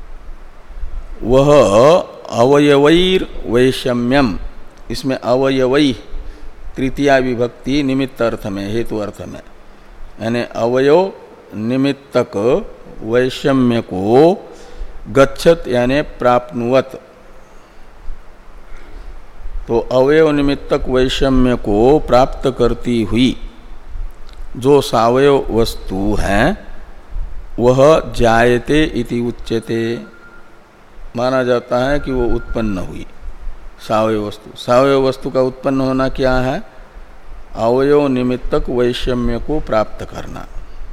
वह अवयवैर वैषम्यम, इसमें अवयवै तृतीया विभक्ति निमित्त अर्थ में, हेतु अर्थ में, यानी अवयव निमित्तक वैषम्य को गच्छत यानी प्राप्नुवत, तो अवयव निमित्तक वैषम्य को प्राप्त करती हुई जो सावयव वस्तु है वह जायते इति उच्यते, माना जाता है कि वो उत्पन्न हुई सावयव वस्तु। सावयव वस्तु का उत्पन्न होना क्या है? अवयव निमित्तक वैषम्य को प्राप्त करना।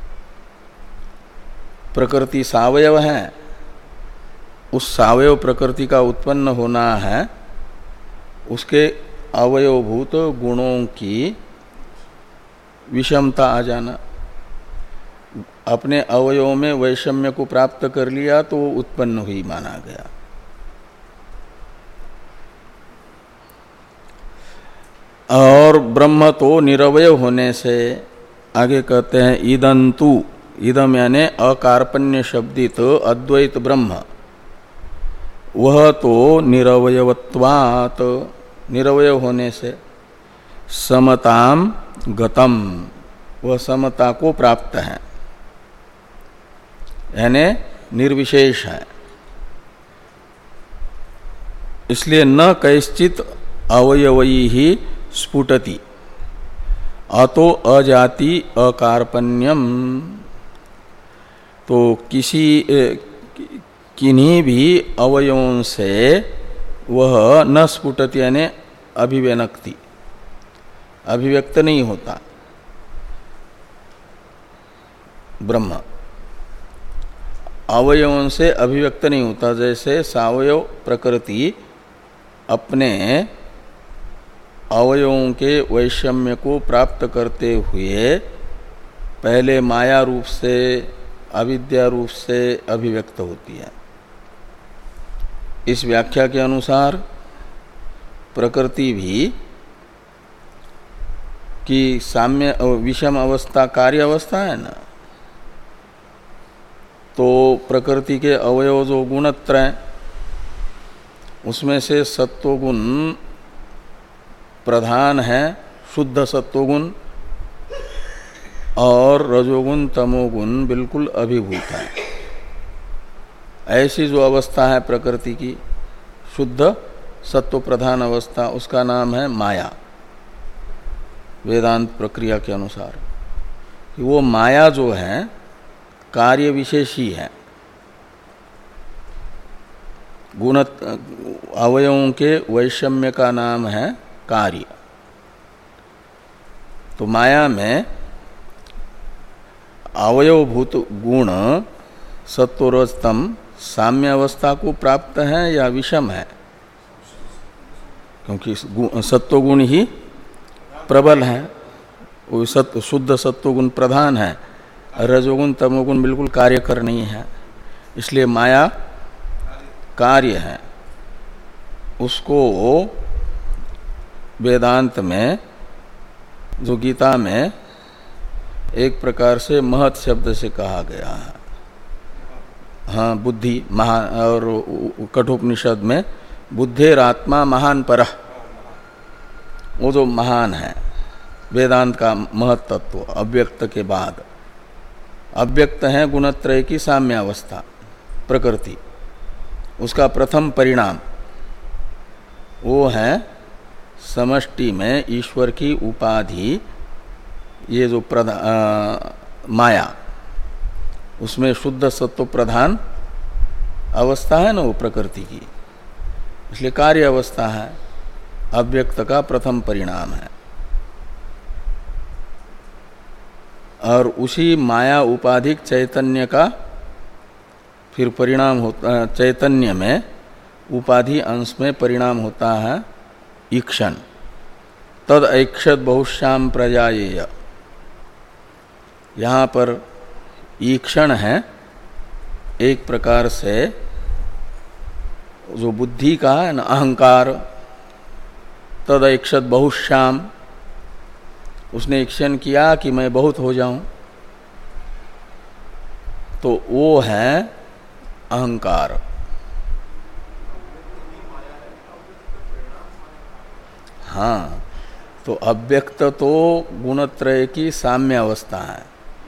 प्रकृति सावयव है, उस सावयव प्रकृति का उत्पन्न होना है उसके अवयवभूत गुणों की विषमता आ जाना। अपने अवयव में वैषम्य को प्राप्त कर लिया तो वो उत्पन्न हुई माना गया। और ब्रह्म तो निरवय होने से आगे कहते हैं इदंतु, इदम यानी अकार्पण्य शब्दित अद्वैत ब्रह्म, वह तो निरवयवत्वात्, निरवय होने से, समताम गतम, वह समता को प्राप्त है यानी निर्विशेष है। इसलिए न कैश्चित अवयवई ही स्फुटति अतो अजाति अकार्पण्यम, तो किसी किन्हीं भी अवयवों से वह न स्फुटति यानी अभिव्यक्ति, अभिव्यक्त नहीं होता ब्रह्म, अवयवों से अभिव्यक्त नहीं होता। जैसे सावयव प्रकृति अपने अवयवों के वैषम्य को प्राप्त करते हुए पहले माया रूप से, अविद्या रूप से अभिव्यक्त होती है। इस व्याख्या के अनुसार प्रकृति भी कि साम्य विषम अवस्था कार्य अवस्था है ना, तो प्रकृति के अवयव जो गुणत्रय, उसमें से सत्वगुण प्रधान है, शुद्ध सत्वगुण, और रजोगुण तमोगुण बिल्कुल अभिभूत है। ऐसी जो अवस्था है प्रकृति की शुद्ध सत्व प्रधान अवस्था, उसका नाम है माया। वेदांत प्रक्रिया के अनुसार वो माया जो है कार्य विशेषी है, गुण अवयवों के वैषम्य का नाम है कार्य। तो माया में अवयवभूत गुण सत्वरजतम साम्य अवस्था को प्राप्त है या विषम है? क्योंकि सत्वगुण ही प्रबल है, वो सत्व शुद्ध सत्वगुण प्रधान है, रजोगुण तमोगुण बिल्कुल कार्य कर नहीं है। इसलिए माया कार्य है। उसको वेदांत में, जो गीता में एक प्रकार से महत् शब्द से कहा गया है, हाँ बुद्धि महान, और कठोपनिषद में बुद्धेरात्मा महान परः, वो जो महान है वेदांत का महत् तत्व अव्यक्त के बाद। अव्यक्त है गुणत्रय की साम्यावस्था प्रकृति, उसका प्रथम परिणाम वो है समष्टि में ईश्वर की उपाधि, ये जो आ, माया, उसमें शुद्ध सत्व प्रधान अवस्था है ना वो प्रकृति की, इसलिए कार्य अवस्था है, अव्यक्त का प्रथम परिणाम है। और उसी माया उपाधिक चैतन्य का फिर परिणाम होता, चैतन्य में उपाधि अंश में परिणाम होता है ईक्षण। तद ऐक्षत बहुश्याम प्रजायेय, यहाँ पर ईक्षण है एक प्रकार से जो बुद्धि का है ना अहंकार। तद ऐक्षत बहुश्याम, उसने ईक्षण किया कि मैं बहुत हो जाऊं, तो वो है अहंकार। हाँ, तो अव्यक्त तो गुणत्रय की साम्य अवस्था है,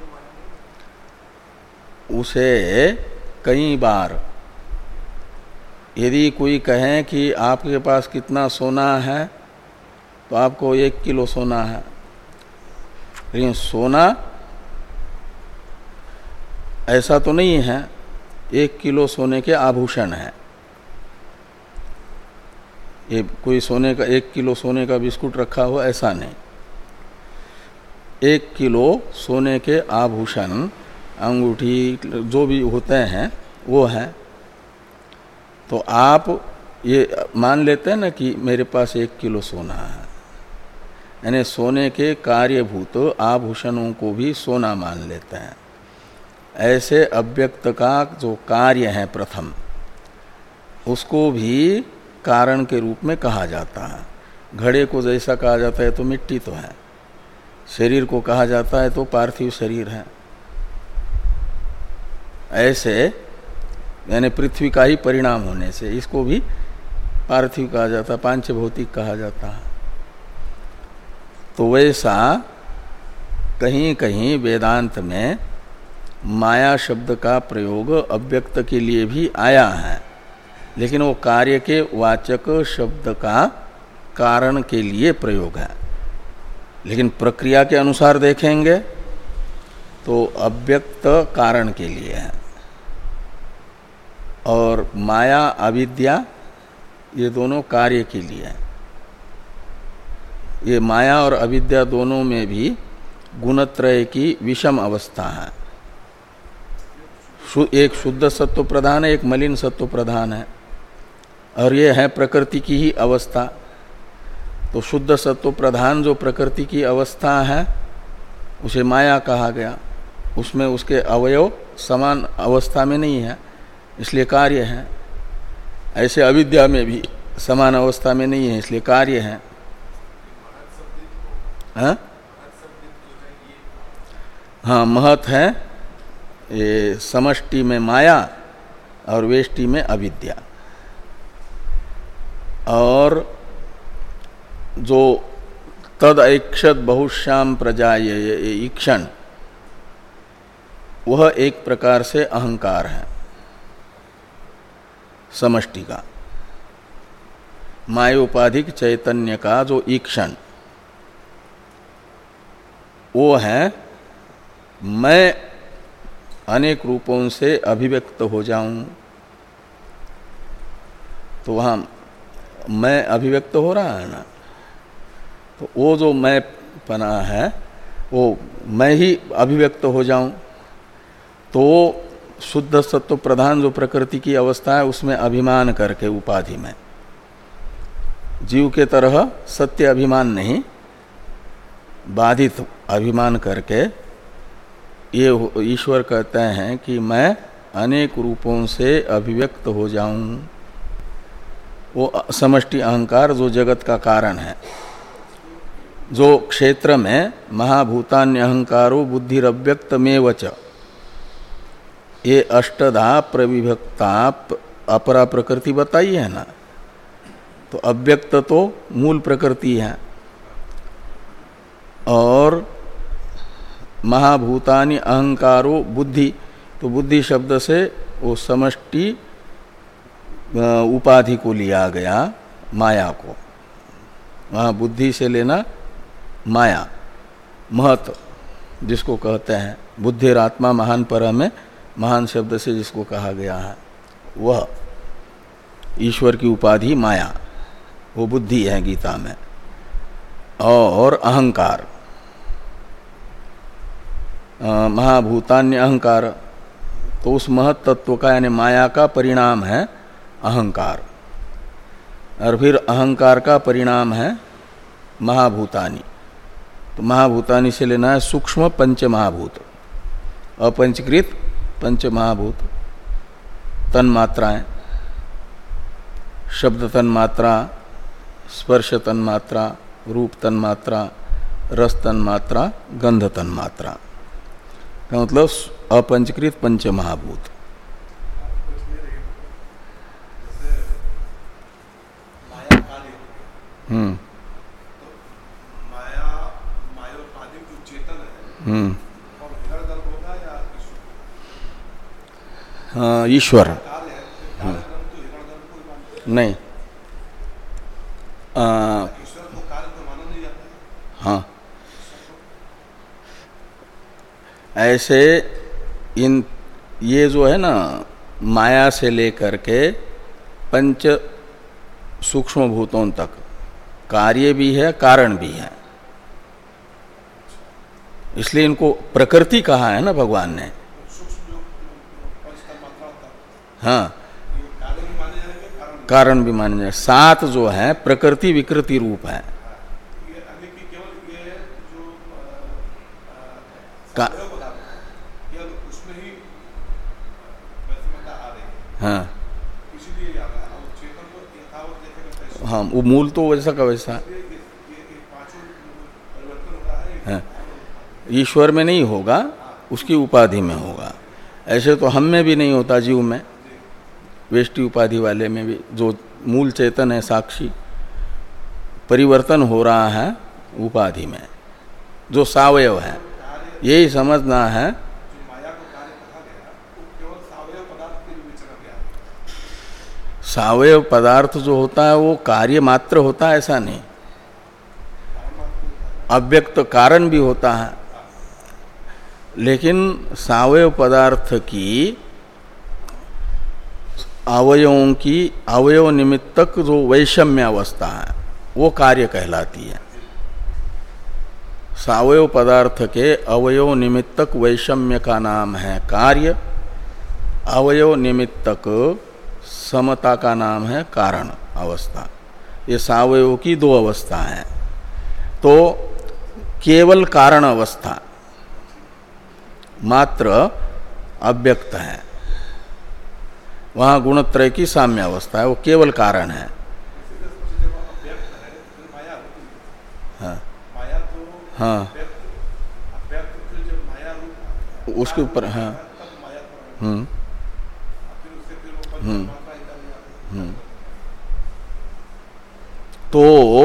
उसे कई बार यदि कोई कहे कि आपके पास कितना सोना है तो आपको एक किलो सोना है, लेकिन सोना ऐसा तो नहीं है एक किलो सोने के आभूषण है। ये कोई सोने का एक किलो सोने का बिस्कुट रखा हो ऐसा नहीं, एक किलो सोने के आभूषण अंगूठी जो भी होते हैं वो है। तो आप ये मान लेते हैं ना कि मेरे पास एक किलो सोना है, यानी सोने के कार्यभूत आभूषणों को भी सोना मान लेते हैं। ऐसे अव्यक्त का जो कार्य है प्रथम, उसको भी कारण के रूप में कहा जाता है। घड़े को जैसा कहा जाता है तो मिट्टी तो है, शरीर को कहा जाता है तो पार्थिव शरीर है। ऐसे यानी पृथ्वी का ही परिणाम होने से इसको भी पार्थिव कहा जाता है, पांच भौतिक कहा जाता है। तो वैसा कहीं कहीं वेदांत में माया शब्द का प्रयोग अव्यक्त के लिए भी आया है, लेकिन वो कार्य के वाचक शब्द का कारण के लिए प्रयोग है। लेकिन प्रक्रिया के अनुसार देखेंगे तो अव्यक्त कारण के लिए है, और माया अविद्या ये दोनों कार्य के लिए है। ये माया और अविद्या दोनों में भी गुणत्रय की विषम अवस्था है। एक शुद्ध सत्व प्रधान है, एक मलिन सत्व प्रधान है, और ये है प्रकृति की ही अवस्था। तो शुद्ध सत्व प्रधान जो प्रकृति की अवस्था है उसे माया कहा गया, उसमें उसके अवयव समान अवस्था में नहीं है, इसलिए कार्य है। ऐसे अविद्या में भी समान अवस्था में नहीं है, इसलिए कार्य है। हाँ हाँ महत है, ये समष्टि में माया और वेष्टि में अविद्या। और जो तद ऐक्षत बहुश्याम प्रजाय ईक्षण, वह एक प्रकार से अहंकार है समष्टि का। मायोपाधिक चैतन्य का जो ईक्षण वो है मैं अनेक रूपों से अभिव्यक्त हो जाऊं। तो वहां मैं अभिव्यक्त हो रहा है ना, तो वो जो मैं पना है वो मैं ही अभिव्यक्त हो जाऊं, तो शुद्ध सत्व प्रधान जो प्रकृति की अवस्था है उसमें अभिमान करके उपाधि में, जीव के तरह सत्य अभिमान नहीं, बाधित अभिमान करके ये ईश्वर कहते हैं कि मैं अनेक रूपों से अभिव्यक्त हो जाऊं। वो समष्टि अहंकार जो जगत का कारण है, जो क्षेत्र में महाभूतान्य अहंकारो बुद्धिरव्यक्तमेव च, ये अष्टधा प्रविभक्ता अपरा प्रकृति बताई है ना। तो अव्यक्त तो मूल प्रकृति है, और महाभूतानि अहंकारो बुद्धि, तो बुद्धि शब्द से वो समष्टि उपाधि को लिया गया, माया को। वहाँ बुद्धि से लेना माया, महत जिसको कहते हैं, बुद्धिरात्मा महान पर में महान शब्द से जिसको कहा गया है, वह ईश्वर की उपाधि माया, वो बुद्धि है गीता में। और अहंकार महाभूतान्य अहंकार, तो उस महत तत्व का यानी माया का परिणाम है अहंकार, और फिर अहंकार का परिणाम है महाभूतानि। तो महाभूतानि से लेना है सूक्ष्म पंच महाभूत, अपंचकृत पंच महाभूत, तन्मात्राएं, शब्द तन्मात्रा, स्पर्श तन्मात्रा, रूप तन्मात्रा, रस तन्मात्रा, गंध तन्मात्रा का मतलब अपंचकृत पंच महाभूत। हम्म हम्म हाँ ईश्वर नहीं, आ, ऐसे इन ये जो है ना माया से लेकर के पंच सूक्ष्म भूतों तक कार्य भी है कारण भी है, इसलिए इनको प्रकृति कहा है ना भगवान ने। हाँ, कारण भी माने जाए। सात जो है प्रकृति विकृति रूप है। का, हाँ हाँ, वो मूल तो वैसा का वैसा है, ईश्वर में नहीं होगा, उसकी उपाधि में होगा। ऐसे तो हम में भी नहीं होता, जीव में, वेष्टि उपाधि वाले में भी जो मूल चेतन है साक्षी, परिवर्तन हो रहा है उपाधि में, जो सावयव है। यही समझना है। सावयव पदार्थ जो होता है वो कार्य मात्र होता है, ऐसा नहीं, अव्यक्त कारण भी होता है। लेकिन सावयव पदार्थ की अवयवों की अवयव निमित्तक जो वैषम्य अवस्था है वो कार्य कहलाती है। सावयव पदार्थ के अवयव निमित्तक वैषम्य का नाम है कार्य, अवयव निमित्तक समता का नाम है कारण अवस्था। ये सावयव की दो अवस्था है। तो केवल कारण अवस्था मात्र अव्यक्त है, वहां गुणत्रय की साम्य अवस्था है, वो केवल कारण है। हाँ हाँ, उसके ऊपर हाँ हम्म हम्म हम्म तो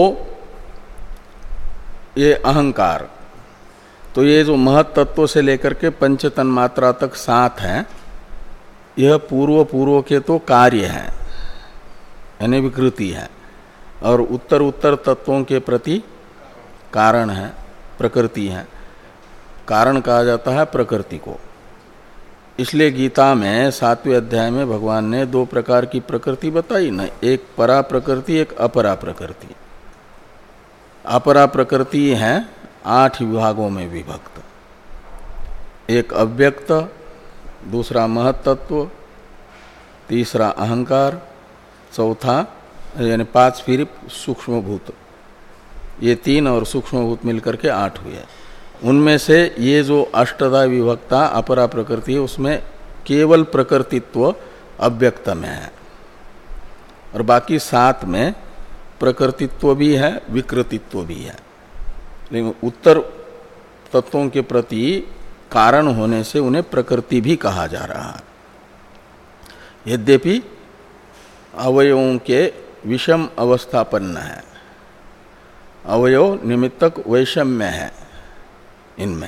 ये अहंकार, तो ये जो महत तत्व से लेकर के पंच तन्मात्रा तक सात है, यह पूर्व पूर्व के तो कार्य है, यानी विकृति है, और उत्तर उत्तर तत्वों के प्रति कारण है, प्रकृति है। कारण कहा जाता है प्रकृति को। इसलिए गीता में सातवें अध्याय में भगवान ने दो प्रकार की प्रकृति बताई न, एक परा प्रकृति, एक अपरा प्रकृति। अपरा प्रकृति है आठ विभागों में विभक्त, एक अव्यक्त, दूसरा महत्तत्व, तीसरा अहंकार, चौथा यानी पांच फिर सूक्ष्म भूत, ये तीन और सूक्ष्म भूत मिलकर के आठ हुए। उनमें से ये जो अष्टदा विभक्ता अपरा प्रकृति है, उसमें केवल प्रकृतित्व अव्यक्त में है, और बाकी सात में प्रकृतित्व भी है, विकृतित्व भी है। लेकिन उत्तर तत्वों के प्रति कारण होने से उन्हें प्रकृति भी कहा जा रहा है। यद्यपि अवयवों के विषम अवस्थापन्न है, अवयव निमित्तक वैषम्य है इनमें,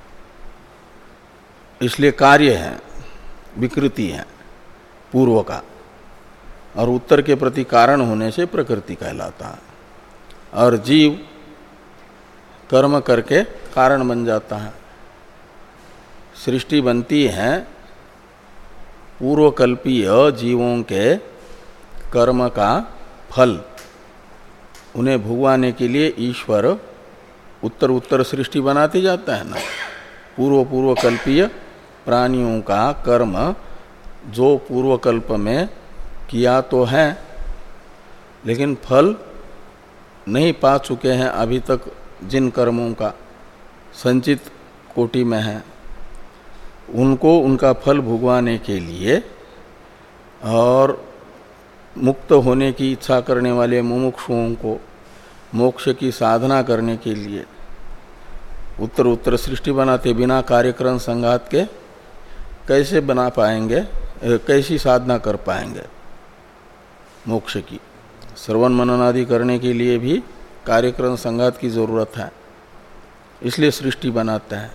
इसलिए कार्य है, विकृति है पूर्व का, और उत्तर के प्रति कारण होने से प्रकृति कहलाता है। और जीव कर्म करके कारण बन जाता है। सृष्टि बनती है पूर्वकल्पीय जीवों के कर्म का फल, उन्हें भुगवाने के लिए ईश्वर उत्तर उत्तर सृष्टि बनाते जाता है ना। पूर्व पूर्व कल्पीय प्राणियों का कर्म जो पूर्वकल्प में किया तो है, लेकिन फल नहीं पा चुके हैं अभी तक, जिन कर्मों का संचित कोटि में है, उनको उनका फल भुगवाने के लिए और मुक्त होने की इच्छा करने वाले मुमुक्षुओं को मोक्ष की साधना करने के लिए उत्तर उत्तर सृष्टि बनाते। बिना कार्यक्रम संघात के कैसे बना पाएंगे, कैसी साधना कर पाएंगे मोक्ष की? श्रवण मनन आदि करने के लिए भी कार्यक्रम संघात की जरूरत है, इसलिए सृष्टि बनाते हैं।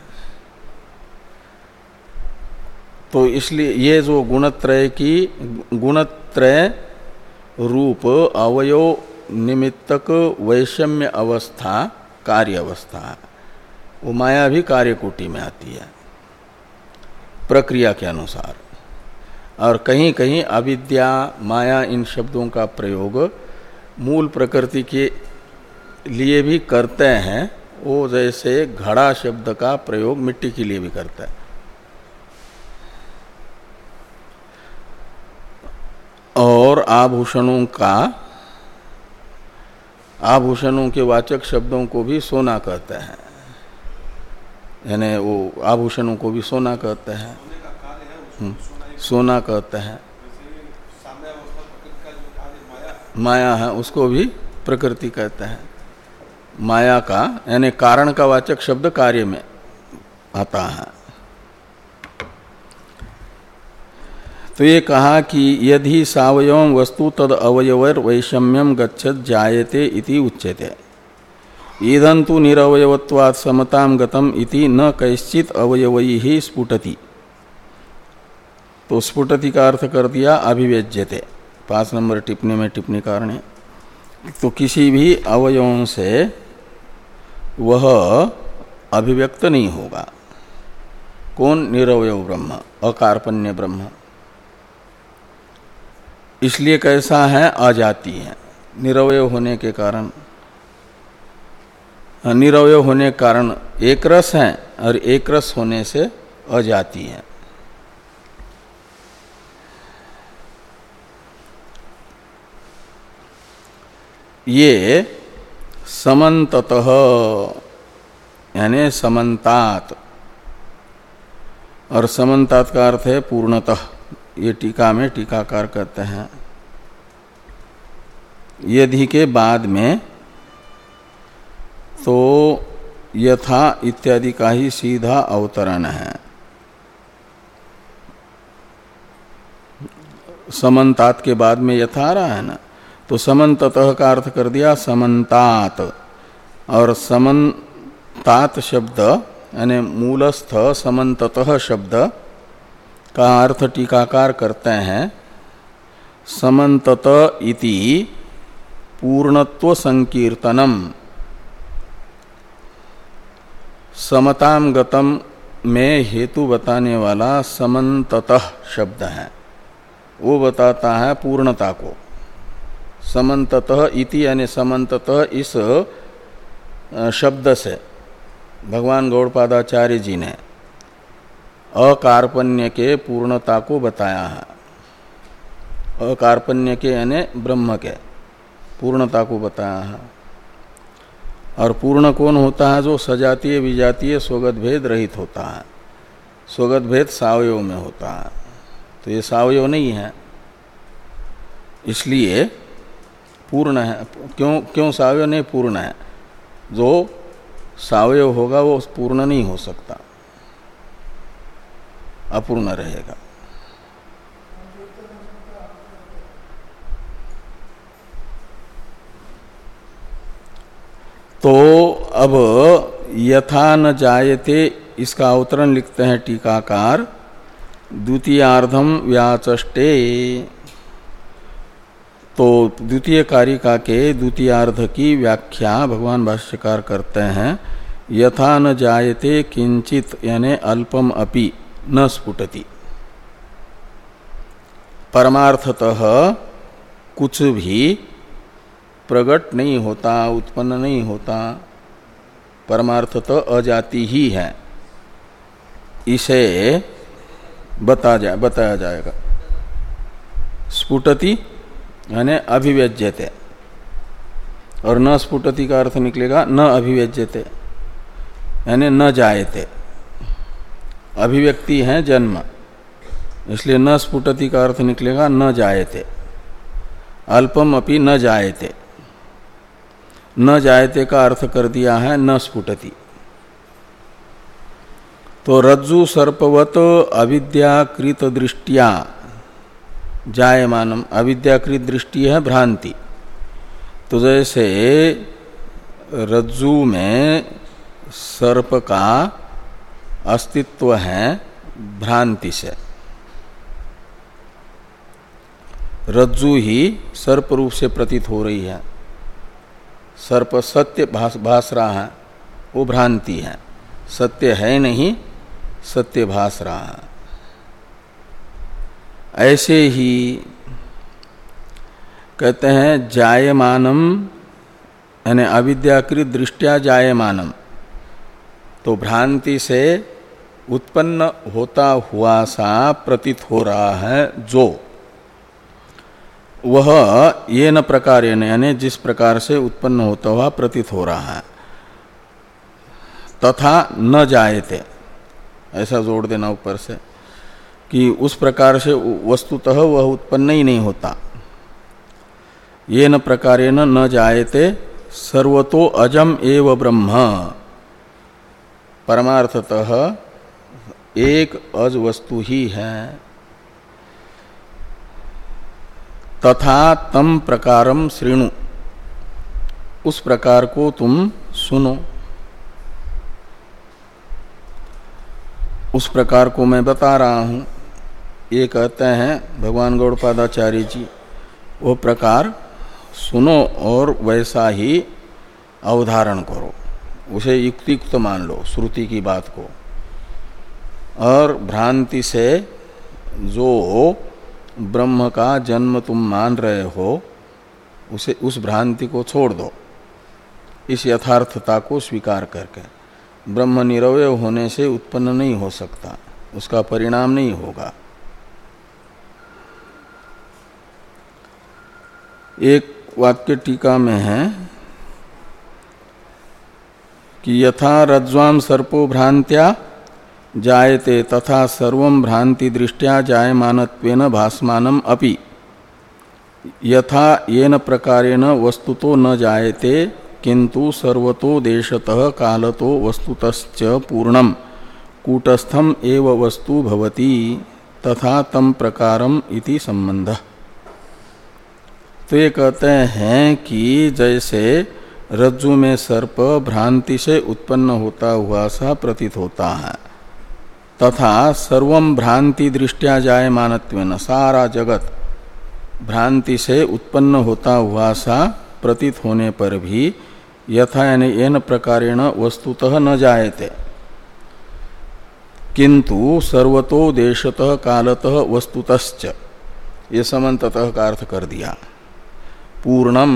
तो इसलिए ये जो गुणत्रय की गुणत्रय रूप अवयव निमित्तक वैषम्य अवस्था कार्य अवस्था, वो माया भी कार्य कोटि में आती है। प्रक्रिया के अनुसार। और कहीं कहीं अविद्या माया इन शब्दों का प्रयोग मूल प्रकृति के लिए भी करते हैं, वो जैसे घड़ा शब्द का प्रयोग मिट्टी के लिए भी करता है। और आभूषणों का आभूषणों के वाचक शब्दों को भी सोना कहते हैं, यानी वो आभूषणों को भी सोना कहते हैं, सोना कहते हैं। माया है उसको भी प्रकृति कहते हैं। माया का यानी कारण का वाचक शब्द कार्य में आता है। तो ये कहा कि यदि सावयवं वस्तु तद अवयवर वैषम्यम गच्छत जायते इति उच्यते। ईदं तु निरवयवत्वात् समतां गतम इति न कैश्चित अवयवैः स्फुटति। तो स्फुटति का अर्थ कर दिया अभिव्यज्यते, पांच नंबर टिप्पणी में टिप्पणीकार ने। तो किसी भी अवयवों से वह अभिव्यक्त नहीं होगा। कौन? निरवयव ब्रह्म, अकार्पण्य ब्रह्म। इसलिए कैसा है? अजाति है, निरवयव होने के कारण। निरवयव होने के कारण एक रस है और एक रस होने से अजाति है। ये समन्ततः यानी समन्तात, और समन्तात का अर्थ है पूर्णतः। ये टीका में टीकाकार कहते हैं। यदि के बाद में तो यथा इत्यादि का ही सीधा अवतरण है। समन्तात के बाद में यथा आ रहा है ना, तो समन्ततः का अर्थ कर दिया समन्तात। और समन्तात शब्द यानी मूलस्थ समन्ततः शब्द का अर्थ टीकाकार करते हैं समन्तत इति पूर्णत्व संकीर्तनम। समताम गतम में हेतु बताने वाला समन्ततः शब्द है, वो बताता है पूर्णता को। समन्ततः इति यानी समन्ततः इस शब्द से भगवान गौड़पादाचार्य जी ने अकार्पण्य के पूर्णता को बताया है। अकार्पण्य के यानी ब्रह्म के पूर्णता को बताया है। और पूर्ण कौन होता है? जो सजातीय विजातीय स्वगत भेद रहित होता है। स्वगत भेद सावयव में होता है, तो ये सावयव नहीं है, इसलिए पूर्ण है। क्यों क्यों सावयव नहीं? पूर्ण है। जो सावयव होगा वो पूर्ण नहीं हो सकता, अपूर्ण रहेगा। तो अब यथा न जायते इसका अवतरण लिखते हैं टीकाकार द्वितीयार्धम व्याचष्टे। तो द्वितीय कारिका के द्वितीयार्ध की व्याख्या भगवान भाष्यकार करते हैं यथा न जायते किंचित यानी अल्पम अपि न स्फुटति। परमार्थतः कुछ भी प्रकट नहीं होता, उत्पन्न नहीं होता, परमार्थतः अजाति ही है, इसे बता जा बताया जाएगा। स्फुटति यानी अभिव्यज्यते, और न स्फुटति का अर्थ निकलेगा न अभिव्यज्यते यानी न जायते। अभिव्यक्ति है जन्म, इसलिए न स्फुटति का अर्थ निकलेगा न जायते। अल्पम अपि न जायते, न जायते का अर्थ कर दिया है न स्फुटति। तो रज्जु सर्पवत अविद्याकृत दृष्टिया जायमानम, अविद्याकृत दृष्टि है भ्रांति। तो जैसे रज्जु में सर्प का अस्तित्व है भ्रांति से, रज्जु ही सर्प रूप से प्रतीत हो रही है, सर्प सत्य भास, भास रहा है, वो भ्रांति है। सत्य है नहीं, सत्य भास रहा है। ऐसे ही कहते हैं जायमानम यानी अविद्याकृत दृष्टिया जायमानम, तो भ्रांति से उत्पन्न होता हुआ सा प्रतीत हो रहा है जो, वह ये न प्रकार यानी जिस प्रकार से उत्पन्न होता हुआ प्रतीत हो रहा है, तथा न जायते, ऐसा जोड़ देना ऊपर से कि उस प्रकार से वस्तुतः वह उत्पन्न ही नहीं होता। ये न प्रकारेण न जायते सर्वतो अजम एव ब्रह्म, परमार्थतः एक अज वस्तु ही है। तथा तम प्रकारम श्रृणु, उस प्रकार को तुम सुनो, उस प्रकार को मैं बता रहा हूं। ये कहते हैं भगवान गौड़पादाचार्य जी, वो प्रकार सुनो और वैसा ही अवधारण करो, उसे युक्तियुक्त मान लो श्रुति की बात को, और भ्रांति से जो ब्रह्म का जन्म तुम मान रहे हो उसे, उस भ्रांति को छोड़ दो, इस यथार्थता को स्वीकार करके। ब्रह्म निरवय होने से उत्पन्न नहीं हो सकता, उसका परिणाम नहीं होगा। एक वाक्य टीका में है कि यथा रज्ज्वाम सर्पो भ्रांत्या जायते तथा सर्वं भ्रांति दृष्टिया जायमानत्वेन भासमानम अपि यथा येन प्रकारेण वस्तुतो न जायते किंतु सर्वतो देशतः कालतो वस्तुतश्च पूर्णम कूटस्थम एव वस्तु भवति तथा तम प्रकारम इति संबंधः। तो ये कहते हैं कि जैसे रज्जु में सर्प भ्रांति से उत्पन्न होता हुआ सा प्रतीत होता है, तथा सर्वम भ्रांति दृष्टिया जायमानत्वेन, सारा जगत भ्रांति से उत्पन्न होता हुआ सा प्रतीत होने पर भी यथा यानी येन प्रकारेण वस्तुतः न जायते किंतु सर्वतो देशतः कालतः वस्तुतश्च, ये समन्ततः का अर्थ कर दिया। पूर्णम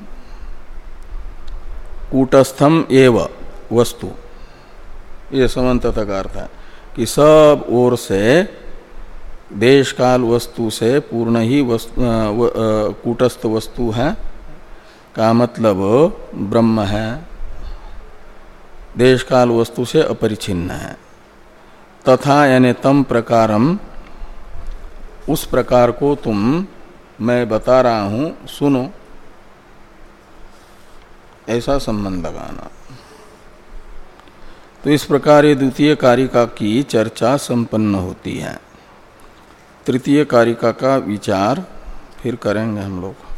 कूटस्थम एव वस्तु, ये समन्ततः का अर्थ है कि सब ओर से देश काल वस्तु से पूर्ण ही वस्तु कूटस्थ वस्तु है का मतलब ब्रह्म है, देश काल वस्तु से अपरिछिन्न है। तथा यानी तम प्रकारम, उस प्रकार को तुम मैं बता रहा हूं सुनो, ऐसा संबंध लगाना। तो इस प्रकार ये द्वितीय कारिका की चर्चा संपन्न होती है। तृतीय कारिका का विचार फिर करेंगे हम लोग।